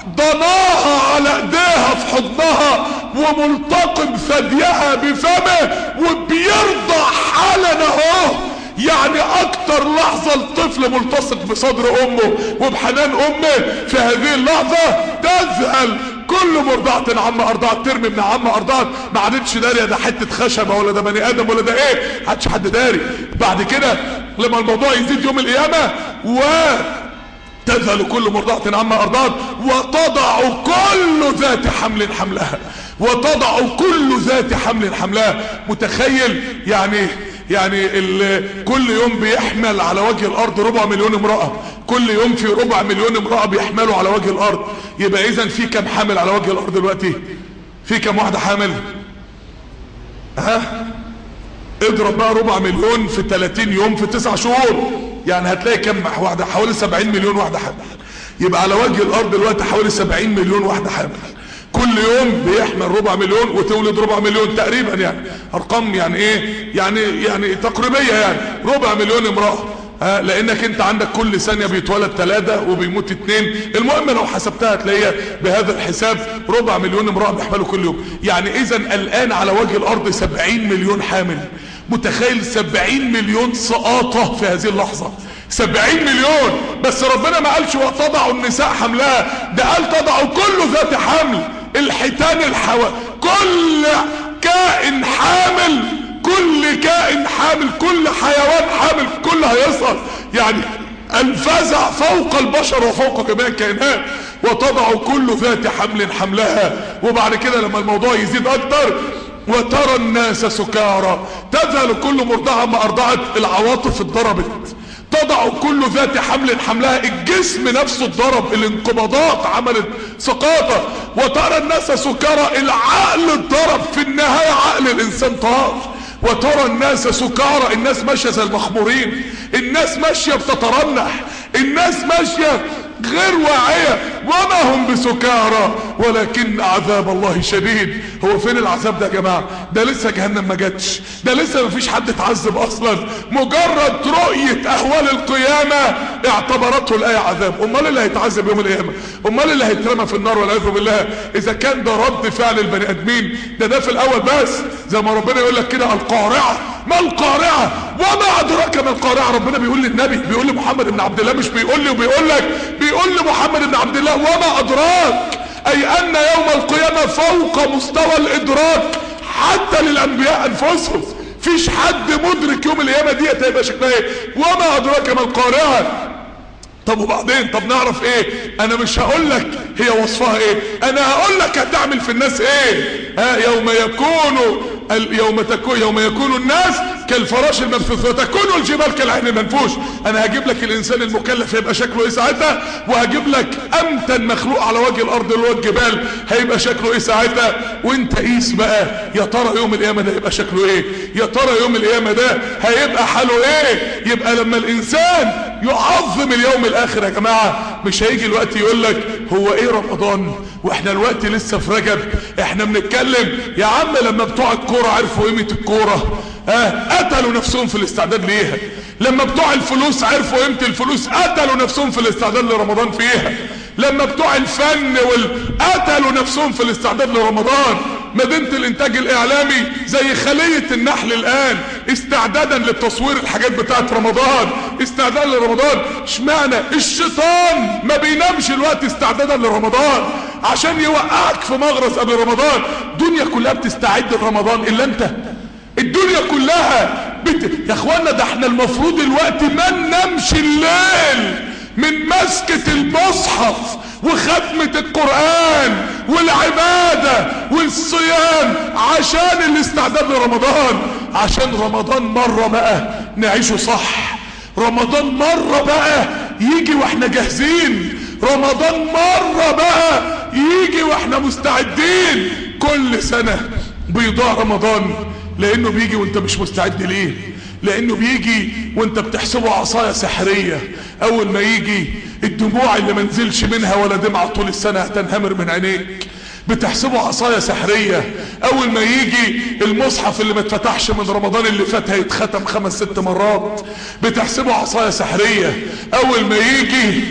ضناها على ايديها في حضنها وملتقم ثديها بفمه وبيرضع حالا اهو. يعني اكتر لحظة الطفل ملتصق بصدر امه وبحنان امه في هذه اللحظة تذهل كل مرضعة عما ارضعت. ترمي من عما ارضعت ما عادتش داري ده حتة خشبة ولا ده بني ادم ولا ده ايه، محدش حد داري. بعد كده لما الموضوع يزيد يوم القيامة تذهل كل مرضعة عما ارضعت وتضع كل ذات حمل حملها. وتضع كل ذات حمل حملها. متخيل يعني كل يوم بيحمل على وجه الارض 4,000,000 امرأة، كل يوم في 4,000,000 امرأة بيحملوا على وجه الارض. يبقى اذا في كم حامل على وجه الارض دلوقتي؟ في كم واحدة حامل؟ اضرب بقى 4,000,000 في 30 يوم في 9 شهور، يعني هتلاقي كم واحدة؟ حوالي 70,000,000 واحدة حامل. يبقى على وجه الارض دلوقتي حوالي 70,000,000 واحدة حامل. كل يوم بيحمل 4,000,000 وتولد 4,000,000 تقريبا، يعني ارقام يعني ايه، يعني تقريبية، يعني 4,000,000 امرأة. لانك انت عندك كل ثانية بيتولد 3 وبيموت 2. المهم لو حسبتها هتلاقيها بهذا الحساب 4,000,000 امرأة بيحملوا كل يوم. يعني اذا الان على وجه الارض 70,000,000 حامل. متخيل 70,000,000 سقاطة في هذه اللحظة؟ 70,000,000. بس ربنا ما قالش وتضع النساء حملها، ده قال تضع كل ذات حمل. الحيتان كل كائن حامل، كل كائن حامل، كل حيوان حامل، كل هيسقط. يعني الفزع فوق البشر وفوق جميع الكائنات. وتضع كل ذات حمل حملها. وبعد كده لما الموضوع يزيد اكتر وترى الناس سكارى تذهل كل مرضعة ما ارضعت. العواطف اتضربت. تضع كل ذات حمل حملها. الجسم نفسه اتضرب، الانقباضات عملت سقاطة. وترى الناس سكارى. العقل اتضرب، في النهاية عقل الانسان طار. وترى الناس سكارى. الناس ماشية زي المخمورين، الناس ماشية بتترنح، الناس ماشية غير واعية. وما هم بسكارى ولكن عذاب الله شديد. هو فين العذاب ده يا جماعة؟ ده لسه جهنم ما جاتش، ده لسه ما فيش حد اتعذب اصلا. مجرد رؤية اهوال القيامة اعتبرته الايه عذاب. امال اللي هيتعذب يوم القيامة، امال اللي هيترمى في النار والعياذ بالله اذا كان ده رد فعل البني ادمين؟ ده في الاول بس، زي ما ربنا يقول لك كده القارعة. ما القارعة وما ادراك ما القارعة. ربنا بيقول للنبي، بيقول لمحمد بن عبد الله، مش بيقول لي وبيقول لك، بيقول لمحمد بن عبد الله وما ادراك، اي ان يوم القيامة فوق مستوى الادراك حتى للانبياء انفسهم. فيش حد مدرك يوم القيامة دي هيبقى شكلها ايه. وما ادراك ما القارعة. طب وبعدين؟ طب نعرف ايه؟ انا مش هقول لك هي وصفها ايه، انا هقول لك هتعمل في الناس ايه. يوم يكون الناس كالفراش المبثوث وتكون الجبال كالعهن المنفوش. انا هجيب لك الانسان المكلف هيبقى شكله ايه ساعتها، وهجيب لك امتن مخلوق على وجه الارض اللي هو الجبال هيبقى شكله ايه ساعتها. وانت قيس بقى يا ترى يوم القيامه ده هيبقى شكله ايه، يا ترى يوم القيامه ده هيبقى حاله ايه. يبقى لما الانسان يعظم اليوم الاخر يا جماعه، مش هيجي الوقت يقول لك هو ايه رمضان واحنا الوقت لسه في رجب. احنا بنتكلم يا عم لما بتوع الكوره عرفوا قيمه الكوره قتلوا نفسهم في الاستعداد ليها. لما بتوع الفلوس عرفوا قيمه الفلوس قتلوا نفسهم في الاستعداد لرمضان فيها. لما بتوع الفن قتلوا نفسهم في الاستعداد لرمضان. مدينة الانتاج الاعلامي زي خلية النحل الان استعدادا للتصوير الحاجات بتاعت رمضان، استعدادا لرمضان. اشمعنى الشيطان ما بينامش الوقت استعدادا لرمضان عشان يوقعك في مغرز قبل رمضان؟ الدنيا كلها بتستعد لرمضان الا انت. الدنيا كلها يا اخوانا ده احنا المفروض الوقت ما ننامش الليل من مسكة المصحف وختمة القرآن والعبادة والصيام عشان الاستعداد لرمضان. عشان رمضان مرة بقى نعيشه صح، رمضان مرة بقى يجي واحنا جاهزين، رمضان مرة بقى يجي واحنا مستعدين. كل سنة بيضاع رمضان لانه بيجي وانت مش مستعد ليه، لانه بيجي وانت بتحسبه عصاية سحرية. اول ما يجي الدموع اللي منزلش منها ولا دمعة طول السنة هتنهمر من عينيك، بتحسبه عصاية سحرية. اول ما يجي المصحف اللي ما اتفتحش من رمضان اللي فات هيتختم 5-6 مرات، بتحسبه عصاية سحرية. اول ما يجي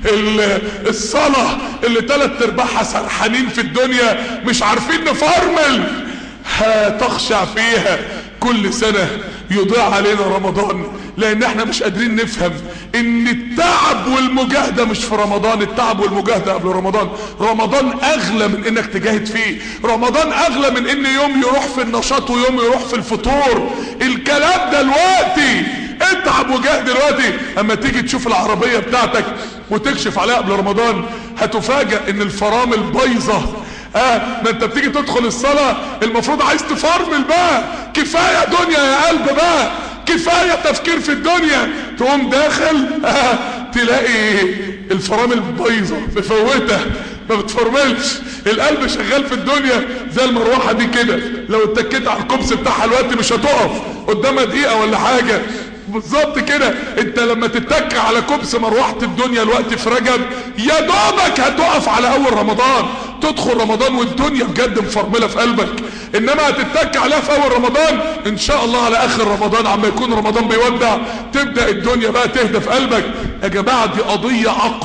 الصلاة اللي 3/4 سرحانين في الدنيا مش عارفين نفرمل هتخشع فيها. كل سنة يضيع علينا رمضان لان احنا مش قادرين نفهم ان التعب والمجاهدة مش في رمضان، التعب والمجاهدة قبل رمضان. رمضان اغلى من انك تجاهد فيه، رمضان اغلى من ان يوم يروح في النشاط ويوم يروح في الفطور. الكلام ده دلوقتي اتعب وجاهد دلوقتي. اما تيجي تشوف العربية بتاعتك وتكشف عليها قبل رمضان هتفاجأ ان الفرامل بايظة. ما انت بتيجي تدخل الصلاة المفروض عايز تفرمل بقى، كفاية دنيا يا قلب بقى، كفاية تفكير في الدنيا. تقوم داخل تلاقي الفرامل بايظة مفوتة ما بتفرملش. القلب شغال في الدنيا زي المروحة دي كده، لو اتكيت على الكبس بتاعها الوقت مش هتقف قدامها دقيقة ولا حاجة. بالظبط كده انت لما تتك على كبس مروحة الدنيا الوقت في رجب يا دوبك هتقف على اول رمضان، تدخل رمضان والدنيا بجد مفرملة في قلبك. انما هتتك عليها في اول رمضان ان شاء الله على اخر رمضان عما يكون رمضان بيودع تبدأ الدنيا بقى تهدى في قلبك. يا جماعة دي قضية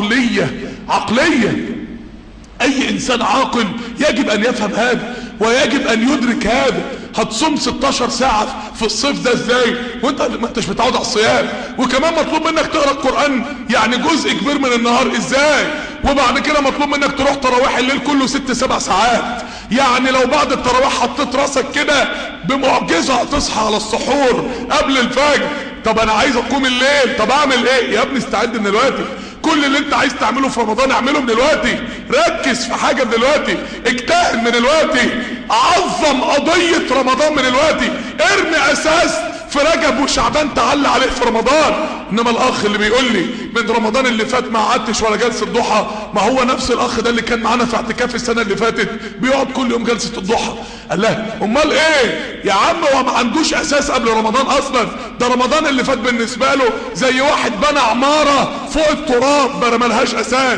عقلية. اي انسان عاقل يجب ان يفهم هذا ويجب ان يدرك هذا. هتصوم 16 ساعة في الصيف ده ازاي وانت ما انتش متعود على الصيام؟ وكمان مطلوب منك تقرأ القرآن يعني جزء كبير من النهار ازاي؟ وبعد كده مطلوب منك تروح تراويح الليل كله 6-7 ساعات. يعني لو بعد التراويح حطيت راسك كده بمعجزة هتصحى على السحور قبل الفجر. طب انا عايز اقوم الليل، طب اعمل ايه؟ يا ابني استعد من دلوقتي. كل اللي انت عايز تعمله في رمضان اعمله من دلوقتي، ركز في حاجة من دلوقتي، اجتهد من دلوقتي، عظم قضية رمضان من دلوقتي، ارمي اساس في رجب وشعبان تعلى عليه في رمضان. انما الاخ اللي بيقول لي من رمضان اللي فات ما قعدتش ولا جلسة ضحى، ما هو نفس الاخ ده اللي كان معانا في اعتكاف السنة اللي فاتت بيقعد كل يوم جلسة الضحى. قال له امال ايه يا عم؟ هو ما عندوش اساس قبل رمضان اصلا. ده رمضان اللي فات بالنسبة له زي واحد بنى عمارة فوق التراب ما رمالهاش اساس.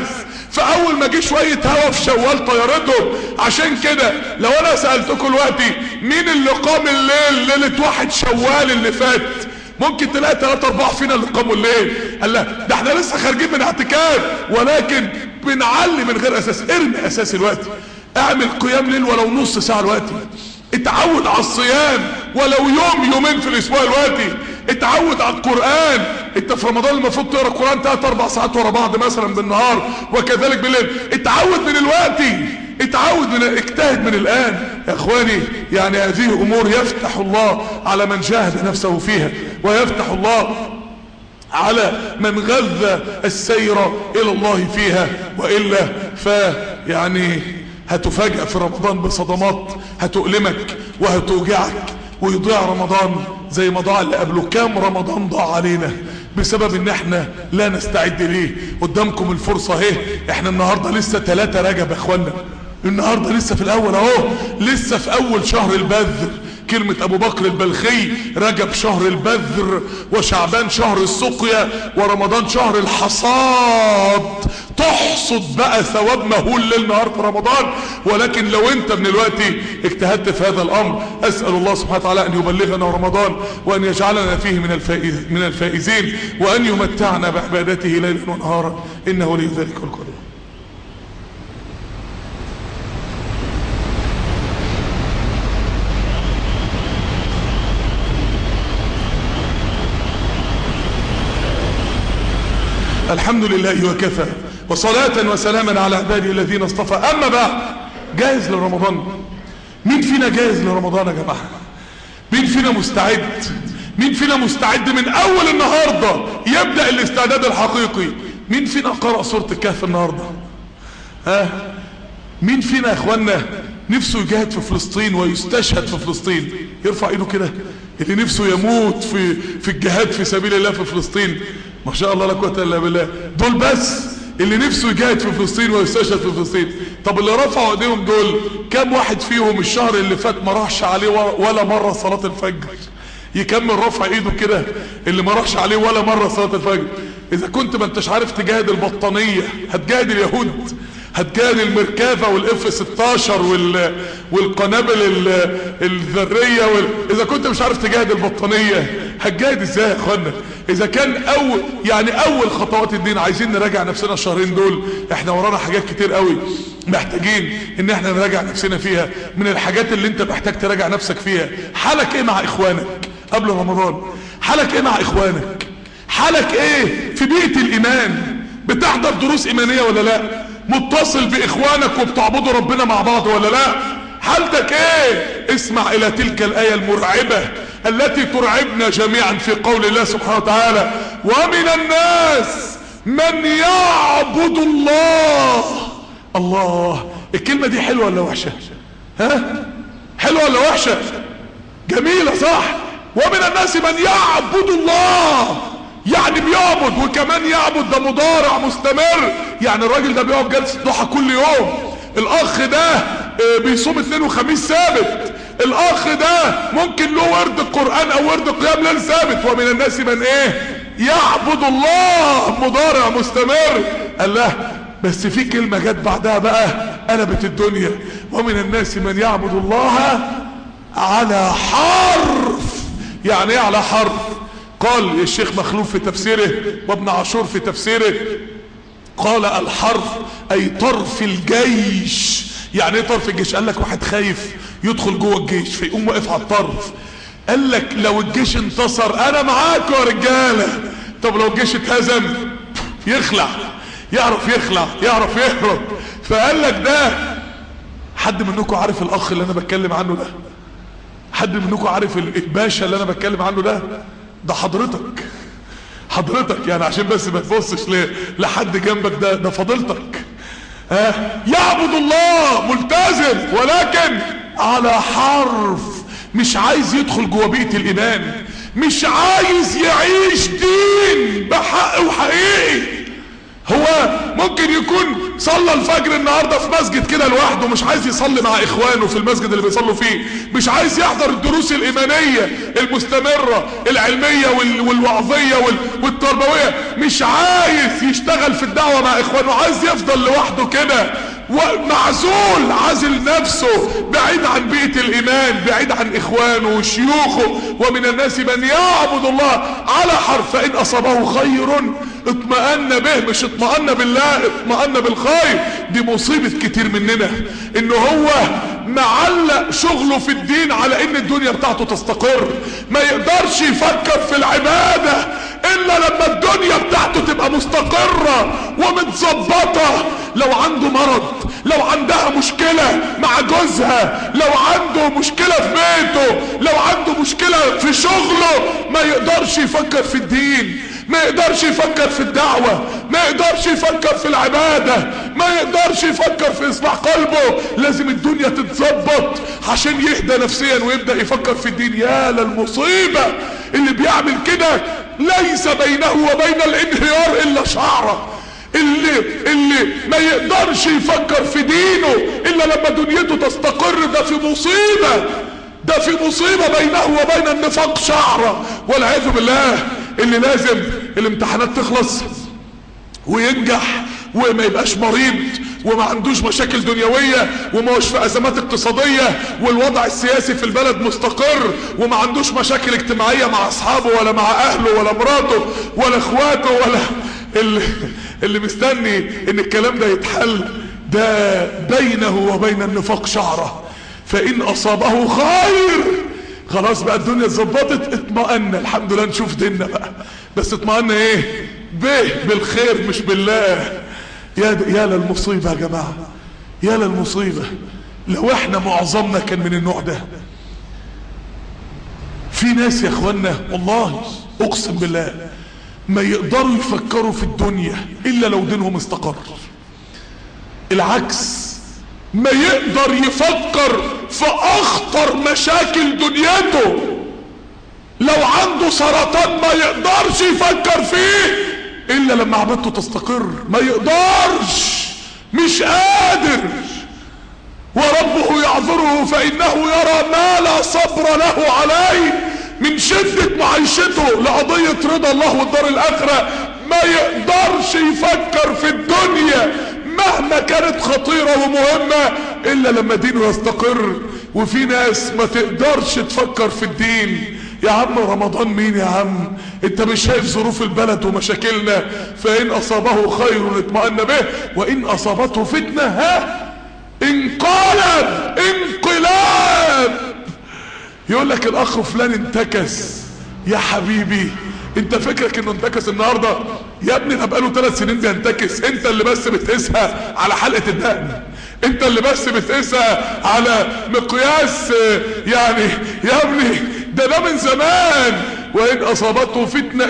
فاول ما جه شويه هوا في شوال طيارتهم. عشان كده لو انا سالتكم دلوقتي مين اللي قام الليل ليله 1 شوال اللي فات، ممكن تلاقي 3-4 فينا اللي قاموا الليل. قال لا ده احنا لسه خارجين من اعتكاف، ولكن بنعلي من غير اساس. ارمي اساس الوقت، اعمل قيام ليل ولو نص ساعه الوقت، اتعود على الصيام ولو يوم يومين في الاسبوع الوقت، اتعود على القرآن. انت في رمضان المفروض تقرا القرآن 3-4 ساعات ورا بعض مثلا بالنهار، وكذلك بالليل. اتعود من الوقت، اجتهد من الآن يا اخواني. يعني هذه امور يفتح الله على من جاهد نفسه فيها، ويفتح الله على من غذى السير الى الله فيها. وإلا فيعني هتفاجأ في رمضان بصدمات هتؤلمك وهتوجعك، ويضيع رمضان زي ما ضاع اللي قبله. كام رمضان ضاع علينا بسبب ان احنا لا نستعد ليه. قدامكم الفرصة اهي، احنا النهاردة لسه 3 رجب يا اخوانا، النهاردة لسه في الاول اهو، لسه في اول شهر البذر. كلمة ابو بكر البلخي: رجب شهر البذر، وشعبان شهر السقيا، ورمضان شهر الحصاد. تحصد بقى ثواب مهول ليل نهار في رمضان. ولكن لو انت من الوقت اجتهدت في هذا الامر، اسأل الله سبحانه وتعالى ان يبلغنا رمضان، وان يجعلنا فيه من الفائزين، وان يمتعنا بعبادته ليلا ونهارا، انه ولي ذلك والقدر. الحمد لله وكفى، وصلاة وسلاما على عباده الذين اصطفى. اما بعد، جاهز لرمضان؟ مين فينا جاهز لرمضان يا جماعة؟ مين فينا مستعد؟ مين فينا مستعد من اول النهاردة يبدأ الاستعداد الحقيقي؟ مين فينا قرأ سورة الكهف النهاردة؟ مين فينا يا اخوانا نفسه يجاهد في فلسطين ويستشهد في فلسطين؟ يرفع ايده كده. اللي نفسه يموت في الجهاد في سبيل الله في فلسطين، ما شاء الله لا قوة الا بالله. دول بس اللي نفسه يجاهد في فلسطين ويستشهد في فلسطين. طب اللي رفعوا ايديهم دول كم واحد فيهم الشهر اللي فات ما راحش عليه ولا مرة صلاة الفجر؟ يكمل رفع ايده كده اللي ما راحش عليه ولا مرة صلاة الفجر. اذا كنت ما انتش عارف تجاهد البطانية، هتجاهد اليهود، هتجاهد المركافة والاف 16 والقنابل الذرية اذا كنت مش عارف تجاهد البطانية، هتجاهد ازاي يا اخوانا؟ اذا كان اول خطوات الدين عايزين نراجع نفسنا الشهرين دول. احنا ورانا حاجات كتير قوي محتاجين ان احنا نراجع نفسنا فيها. من الحاجات اللي انت محتاج تراجع نفسك فيها، حالك ايه مع اخوانك قبل رمضان؟ حالك ايه مع اخوانك؟ حالك ايه في بيئة الايمان؟ بتحضر دروس ايمانية ولا لا؟ متصل باخوانك وبتعبدوا ربنا مع بعض ولا لا؟ حالتك ايه؟ اسمع الى تلك الاية المرعبة التي ترعبنا جميعا في قول الله سبحانه وتعالى: ومن الناس من يعبد الله. الله، الكلمة دي حلوة ولا وحشة؟ حلوة ولا وحشة؟ جميلة صح؟ ومن الناس من يعبد الله، يعني بيعبد وكمان يعبد، ده مضارع مستمر. يعني الراجل ده بيقعد جلسة ضحى كل يوم، الاخ ده بيصوم 2 وخميس ثابت، الاخ ده ممكن له ورد القرآن او ورد قيام ليل ثابت. ومن الناس من يعبد الله، مضارع مستمر. الله، بس في كلمة جت بعدها بقى قلبت الدنيا: ومن الناس من يعبد الله على حرف. يعني ايه على حرف؟ قال الشيخ مخلوف في تفسيره وابن عاشور في تفسيره، قال الحرف اي طرف الجيش. يعني ايه طرف الجيش؟ قال لك واحد خايف يدخل جوه الجيش فيقوم واقف على الطرف. قال لك لو الجيش انتصر انا معاكم يا رجاله. طب لو الجيش اتهزم يخلع، يعرف يخلع، يعرف يهرب. فقال لك ده حد منكم عارف الاخ اللي انا بتكلم عنه ده؟ حد منكم عارف الباشا اللي انا بتكلم عنه ده؟ ده حضرتك يعني، عشان بس ما تبصش لحد جنبك، ده فضيلتك. يعبد الله ملتزم ولكن على حرف، مش عايز يدخل جوه بيئة الايمان، مش عايز يعيش دين بحق وحقيقي. هو ممكن يكون صلى الفجر النهاردة في مسجد كده لوحده، مش عايز يصلي مع اخوانه في المسجد اللي بيصلوا فيه، مش عايز يحضر الدروس الايمانية المستمرة العلمية والوعظية والتربوية، مش عايز يشتغل في الدعوة مع اخوانه، عايز يفضل لوحده كده ومعزول، عازل نفسه بعيد عن بيئة الايمان، بعيد عن اخوانه وشيوخه. ومن الناس من يعبد الله على حرف، فان اصابه خير اطمأن به، مش اطمأن بالله، اطمأن بالخير. دي مصيبة كتير مننا، انه هو معلق شغله في الدين على ان الدنيا بتاعته تستقر، ما يقدرش يفكر في العبادة الا لما الدنيا بتاعته تبقى مستقرة ومتظبطة. لو عنده مرض، لو عندها مشكلة مع جوزها، لو عنده مشكلة في بيته، لو عنده مشكلة في شغله، ما يقدرش يفكر في الدين، ما يقدرش يفكر في الدعوة، ما يقدرش يفكر في العبادة، ما يقدرش يفكر في اصلاح قلبه. لازم الدنيا تتظبط عشان يهدى نفسيا ويبدأ يفكر في الدين. يا للمصيبة اللي بيعمل كده ليس بينه وبين الانهيار الا شعرة، اللي ما يقدرش يفكر في دينه الا لما دنيته تستقر. ده في مصيبة، ده في مصيبة بينه وبين النفاق شعرة والعياذ بالله. اللي لازم الامتحانات تخلص وينجح وما يبقاش مريض وما عندوش مشاكل دنيوية وما هوش في ازمات اقتصادية والوضع السياسي في البلد مستقر وما عندوش مشاكل اجتماعية مع اصحابه ولا مع اهله ولا مراته ولا اخواته ولا اللي مستني ان الكلام ده يتحل. ده بينه وبين النفاق شعرة، فان اصابه خير خلاص بقى الدنيا اتظبطت، اطمأن الحمد لله نشوف ديننا بقى. بس اطمأن ايه؟ بالخير مش بالله. يا للمصيبة يا جماعة، يا للمصيبة. لو احنا معظمنا كان من النوع ده. في ناس يا اخوانا والله اقسم بالله ما يقدروا يفكروا في الدنيا الا لو دينهم استقر. العكس، ما يقدر يفكر في اخطر مشاكل دنيته. لو عنده سرطان ما يقدرش يفكر فيه الا لما عبادته تستقر. ما يقدرش، مش قادر. وربه يعذره فانه يرى ما لا صبر له عليه. من شدة معيشته لقضية رضا الله والدار الاخرة ما يقدرش يفكر في الدنيا مهما كانت خطيرة ومهمة الا لما دينه يستقر. وفي ناس ما تقدرش تفكر في الدين. يا عم رمضان مين يا عم؟ انت مش شايف ظروف البلد ومشاكلنا؟ فان اصابه خير اطمأن به وان اصابته فتنة انقلاب. يقول لك الاخ فلان انتكس. يا حبيبي انت فكرك انه انتكس النهاردة؟ يا ابني ده بقاله 3 سنين بينتكس. انت اللي بس بتقيسها على حلقة الدقن، انت اللي بس بتقيسها على مقياس يعني. يا ابني ده من زمان. وان اصابته فتنة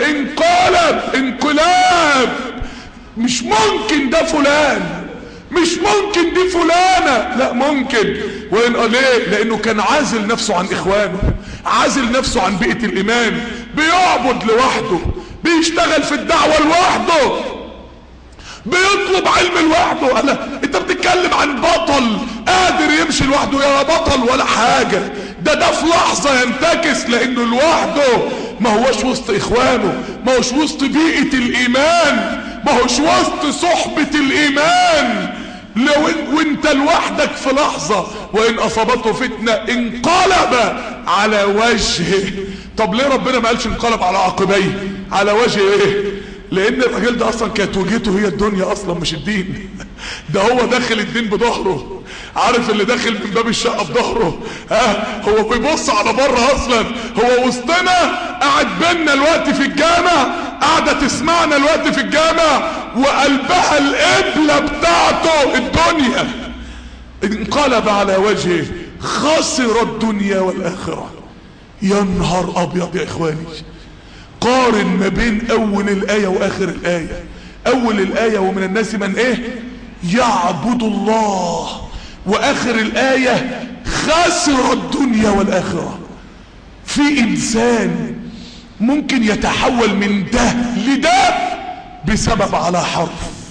انقلاب. مش ممكن ده فلان، مش ممكن دي فلانة، لا ممكن. وين ليه؟ لانه كان عازل نفسه عن اخوانه، عازل نفسه عن بيئة الايمان، بيعبد لوحده، بيشتغل في الدعوة لوحده، بيطلب علم لوحده. انت بتتكلم عن بطل قادر يمشي لوحده؟ يا بطل ولا حاجة. ده في لحظة ينتكس لانه لوحده، ما هوش وسط اخوانه، ما هوش وسط بيئة الايمان، ما هوش وسط صحبة الايمان. وانت لوحدك في لحظة. وان اصابته فتنة انقلب على وجهه. طب ليه ربنا ما قالش انقلب على عقبيه؟ على وجهه ايه؟ لان الراجل ده اصلا كانت وجهته هي الدنيا اصلا مش الدين. ده هو داخل الدين بظهره. عارف اللي داخل من باب الشقة بظهره؟ هو بيبص على بره اصلا. هو وسطنا قاعد بينا الوقت في الجامع، قاعدة تسمعنا الوقت في الجامع، وقلبها القبلة بتاعته الدنيا. انقلب على وجهه خسر الدنيا والاخرة. يا نهار ابيض يا اخواني. قارن ما بين اول الاية واخر الاية. اول الاية ومن الناس من ايه؟ يعبد الله. واخر الاية خسر الدنيا والاخرة. في انسان ممكن يتحول من ده لده بسبب على حرف،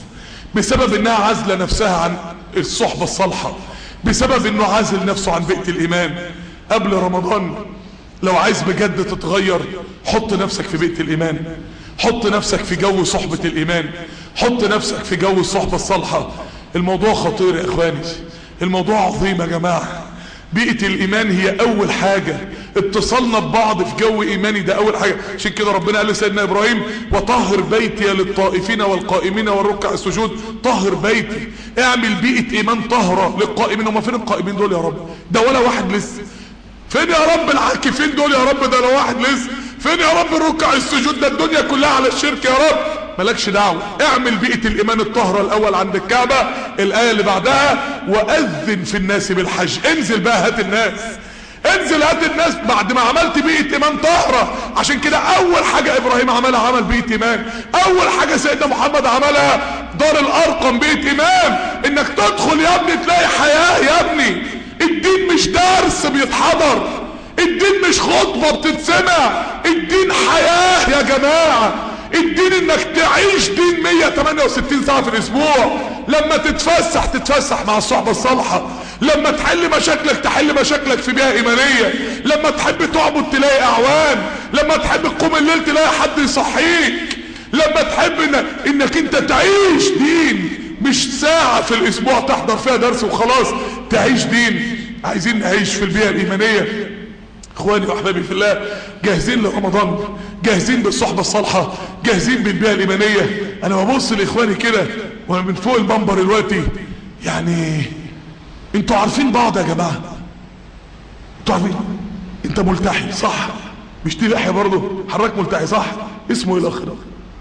بسبب انها عازله نفسها عن الصحبه الصالحه، بسبب انه عازل نفسه عن بيئه الايمان. قبل رمضان لو عايز بجد تتغير، حط نفسك في بيئه الايمان، حط نفسك في جو صحبه الايمان، حط نفسك في جو الصحبه الصالحه. الموضوع خطير يا اخواني، الموضوع عظيم يا جماعه. بيئة الايمان هي اول حاجة، اتصالنا ببعض في جو ايماني ده اول حاجة. عشان كده ربنا قال لسيدنا ابراهيم: وطهر بيتي للطائفين والقائمين والركع السجود. طهر بيتي، اعمل بيئة ايمان طهرة للقائمين. هما فين القائمين دول يا رب؟ ده ولا واحد لسه. فين يا رب العاكفين دول يا رب؟ ده لو واحد لسه. فين يا رب الركع السجود؟ ده الدنيا كلها على الشرك يا رب. مالكش دعوة، اعمل بيئة الايمان الطهرة الاول عند الكعبة. الاية اللي بعدها: واذن في الناس بالحج. انزل بقى هات الناس، انزل هات الناس بعد ما عملت بيئة ايمان طهرة. عشان كده اول حاجة ابراهيم عملها عمل بيئة ايمان. اول حاجة سيدنا محمد عملها دار الارقم بيئة ايمان. انك تدخل يا ابني تلاقي حياة يا ابني. الدين مش درس بيتحضر، الدين مش خطبة بتتسمع، الدين حياة يا جماعة. الدين انك تعيش دين 168 ساعة في الاسبوع. لما تتفسح مع الصحبة الصالحة، لما تحل مشاكلك تحل مشاكلك في بيئة ايمانية، لما تحب تعبد تلاقي اعوان، لما تحب تقوم الليل تلاقي حد يصحيك، لما تحب انك انت تعيش دين، مش ساعة في الاسبوع تحضر فيها درس وخلاص، تعيش دين. عايزين نعيش في البيئة الايمانية. اخواني واحبابي في الله، جاهزين لرمضان؟ جاهزين بالصحبة الصالحة؟ جاهزين بالبيئة الايمانية؟ انا ببص لاخواني كده وانا من فوق المنبر دلوقتي، يعني انتوا عارفين بعض يا جماعة؟ انتوا عارفين؟ انت ملتحي صح؟ مش دي لحية برضه؟ حضرتك ملتحي صح؟ اسمه ايه الاخ ده؟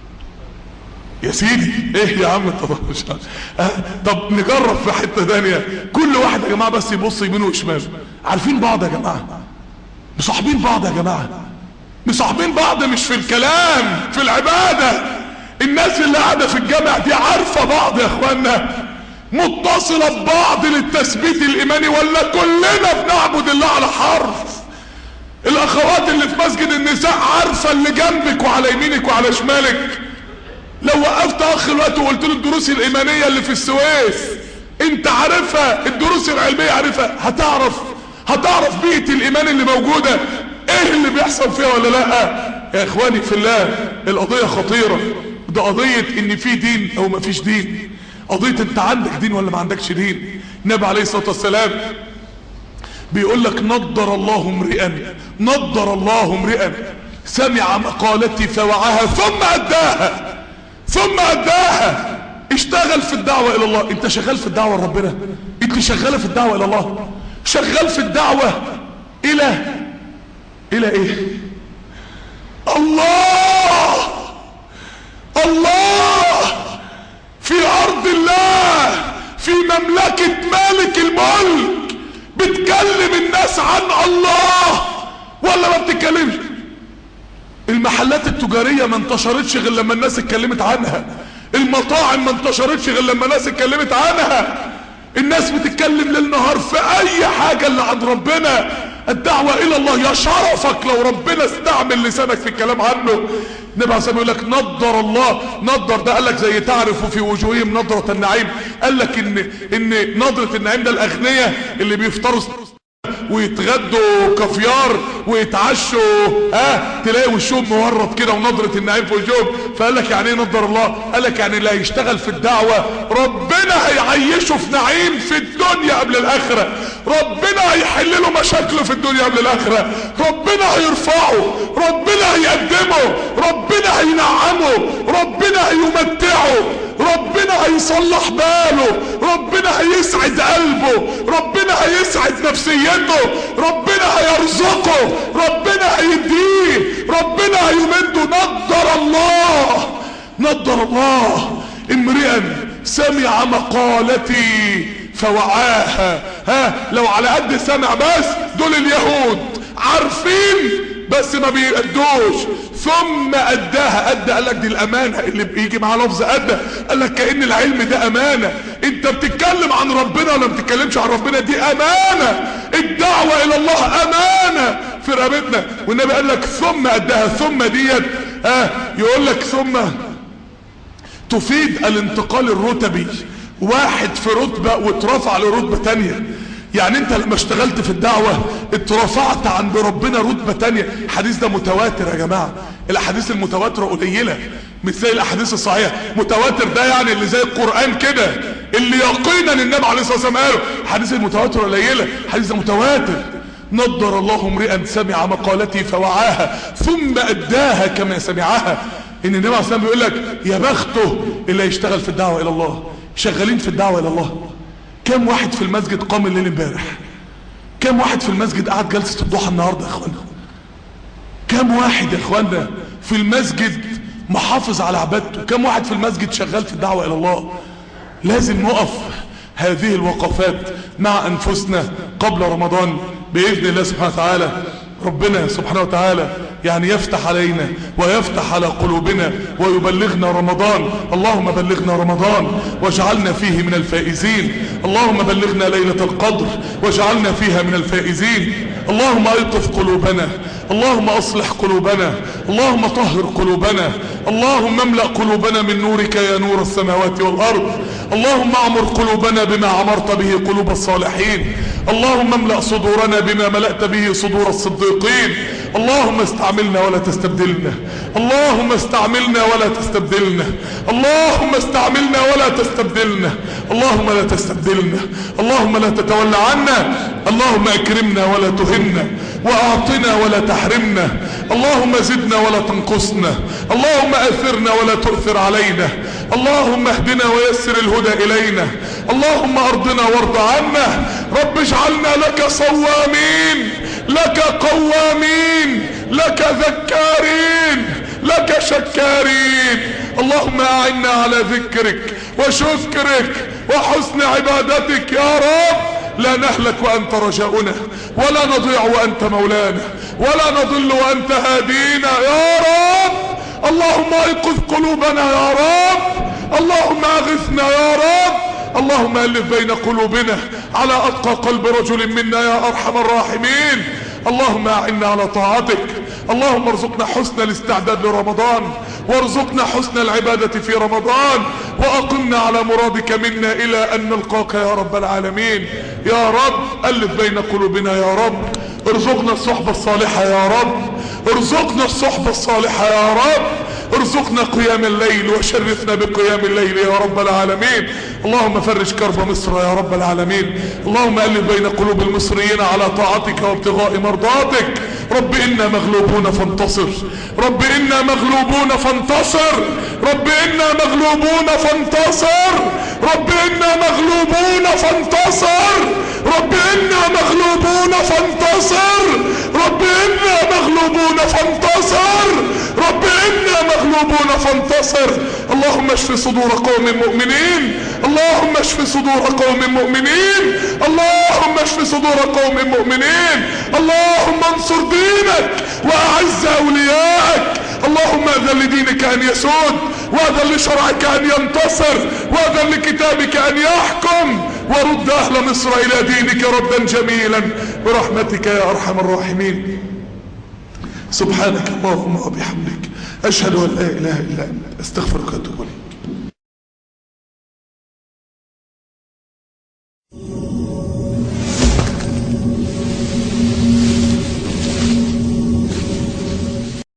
يا سيدي ايه يا عم انت مش طب نجرب في حتة تانية. كل واحد يا جماعة بس يبص يمينه وشماله. عارفين بعض يا جماعة؟ مصاحبين بعض يا جماعة؟ مصاحبين بعض مش في الكلام، في العبادة. الناس اللي قاعدة في الجامع دي عارفة بعض يا اخوانا، متصلة ببعض للتثبيت الايماني، ولا كلنا بنعبد الله على حرف؟ الاخوات اللي في مسجد النساء عارفة اللي جنبك وعلى يمينك وعلى شمالك. لو وقفت اخ الوقت وقلت له الدروس الايمانية اللي في السويس انت عارفها، الدروس العلمية عارفها، هتعرف بيئة الايمان اللي موجودة ايه اللي بيحصل فيها ولا لا؟ يا اخواني في الله، القضية خطيرة. ده قضية ان في دين او ما فيش دين، قضية انت عندك دين ولا ما عندكش دين. النبي عليه الصلاة والسلام بيقول لك: نضر الله امرئا سمع مقالتي فوعاها ثم اداها. اشتغل في الدعوة الى الله. انت شغال في الدعوة لربنا؟ انت شغالة في الدعوة الى الله؟ شغال في الدعوة الى ايه؟ الله في ارض الله، في مملكة مالك الملك، بتكلم الناس عن الله ولا ما بتتكلمش؟ المحلات التجارية ما انتشرتش غير لما الناس اتكلمت عنها، المطاعم ما انتشرتش غير لما الناس اتكلمت عنها. الناس بتتكلم ليل نهار في اي حاجة اللي عند ربنا. الدعوة الى الله يا شرفك لو ربنا استعمل لسانك في الكلام عنه. النبي عليه الصلاة والسلام يقول لك: نضر الله. نضر ده قال لك زي تعرف في وجوههم نضرة النعيم. قال لك ان نضرة النعيم ده الاغنياء اللي بيفطروا ويتغدوا كافيار ويتعشوا تلاقي وشهم مورط كده ونضرة النعيم في وجوههم. فقال لك يعني ايه نضر الله؟ قال لك يعني اللي هيشتغل في الدعوة ربنا هيعيشه في نعيم في الدنيا قبل الاخرة، ربنا هيحل له مشاكله في الدنيا قبل الاخرة، ربنا هيرفعه، ربنا هيقدمه، ربنا هينعمه، ربنا هيمتعه، ربنا هيصلح باله، ربنا هيسعد قلبه، ربنا هيسعد نفسيته، ربنا هيرزقه، ربنا هيديه، ربنا هيمده. نضر الله امرئا سمع مقالتي فوعاها. لو على قد سمع بس دول اليهود عارفين بس ما بيأدوش، ثم اداها. ادى قال لك دي الامانه اللي بيجي معاه لفظ ادى. قال لك كأن العلم ده امانه، انت بتتكلم عن ربنا ولا ما بتتكلمش عن ربنا؟ دي امانه، الدعوه الى الله امانه في رقبتنا. والنبي قال لك ثم اداها. ثم ديت يقول لك تفيد الانتقال الرتبي، واحد في رتبة واترفع لرتبة تانية. يعني انت لما اشتغلت في الدعوة اترفعت عند ربنا رتبة تانية. الحديث ده متواتر يا جماعة، الاحاديث المتواترة قليلة مش زي الاحاديث الصحيحة. متواتر ده يعني اللي زي القرآن كده، اللي يقينا النبي عليه الصلاة والسلام قاله. حديث المتواتر قليلة، الحديث ده متواتر. نضر الله امرئا سمع مقالتي فوعاها ثم اداها كما سمعها. ان النبي عليه الصلاة والسلام بيقول لك يا بخته اللي يشتغل في الدعوة الى الله. شغالين في الدعوة الى الله. كم واحد في المسجد قام الليل امبارح؟ كم واحد في المسجد قعد جلسة الضحى النهاردة يا اخوانا؟ كم واحد يا اخوانا في المسجد محافظ على عبادته؟ كم واحد في المسجد شغال في الدعوة الى الله؟ لازم نقف هذه الوقفات مع انفسنا قبل رمضان باذن الله سبحانه وتعالى. ربنا سبحانه وتعالى يعني يفتح علينا ويفتح على قلوبنا ويبلغنا رمضان. اللهم بلغنا رمضان واجعلنا فيه من الفائزين. اللهم بلغنا ليلة القدر واجعلنا فيها من الفائزين. اللهم ايقظ قلوبنا، اللهم اصلح قلوبنا، اللهم طهر قلوبنا، اللهم املأ قلوبنا من نورك يا نور السماوات والارض. اللهم اعمر قلوبنا بما عمرت به قلوب الصالحين. اللهم املأ صدورنا بما ملأت به صدور الصديقين. اللهم استعملنا ولا تستبدلنا، اللهم استعملنا ولا تستبدلنا، اللهم استعملنا ولا تستبدلنا، اللهم لا تستبدلنا، اللهم لا تتولى عنا، اللهم اكرمنا ولا تهنا، واعطنا ولا تحرمنا، اللهم زدنا ولا تنقصنا، اللهم اثرنا ولا تؤثر علينا، اللهم اهدنا ويسر الهدى الينا، اللهم ارضنا وارض عنا. رب اجعلنا لك صوامين، لك قوامين، لك ذكارين، لك شكارين. اللهم اعنا على ذكرك وشكرك وحسن عبادتك يا رب. لا نهلك وانت رجاؤنا، ولا نضيع وانت مولانا، ولا نضل وانت هادينا يا رب. اللهم ايقظ قلوبنا يا رب، اللهم اغثنا يا رب، اللهم الف بين قلوبنا على اتقى قلب رجل منا يا ارحم الراحمين. اللهم اعنا على طاعتك، اللهم ارزقنا حسن الاستعداد لرمضان، وارزقنا حسن العبادة في رمضان، واقمنا على مرادك منا الى ان نلقاك يا رب العالمين. يا رب الف بين قلوبنا يا رب، ارزقنا الصحبة الصالحة يا رب، ارزقنا الصحبة الصالحة يا رب، ارزقنا قيام الليل وشرفنا بقيام الليل يا رب العالمين. اللهم فرج كرب مصر يا رب العالمين. اللهم الف بين قلوب المصريين على طاعتك وابتغاء مرضاتك. رب انا مغلوبون فانتصر، رب انا مغلوبون فانتصر، رب انا مغلوبون فانتصر، رب انا مغلوبون فانتصر، رب انا مغلوبون فانتصر، رب انا مغلوبون فانتصر، رب انا مغلوبون فانتصر. اللهم اشف صدور قوم مؤمنين، اللهم اشف صدور قوم مؤمنين، اللهم اشف صدور قوم مؤمنين. اللهم انصر دينك واعز اوليائك. اللهم اذن لدينك ان يسود، واذن لشرعك ان ينتصر، واذن لكتابك ان يحكم، ورد اهل مصر الى دينك ردا جميلا برحمتك يا ارحم الراحمين. سبحانك اللهم وبحمدك اشهد ان لا اله الا انت استغفرك واتوب اليك.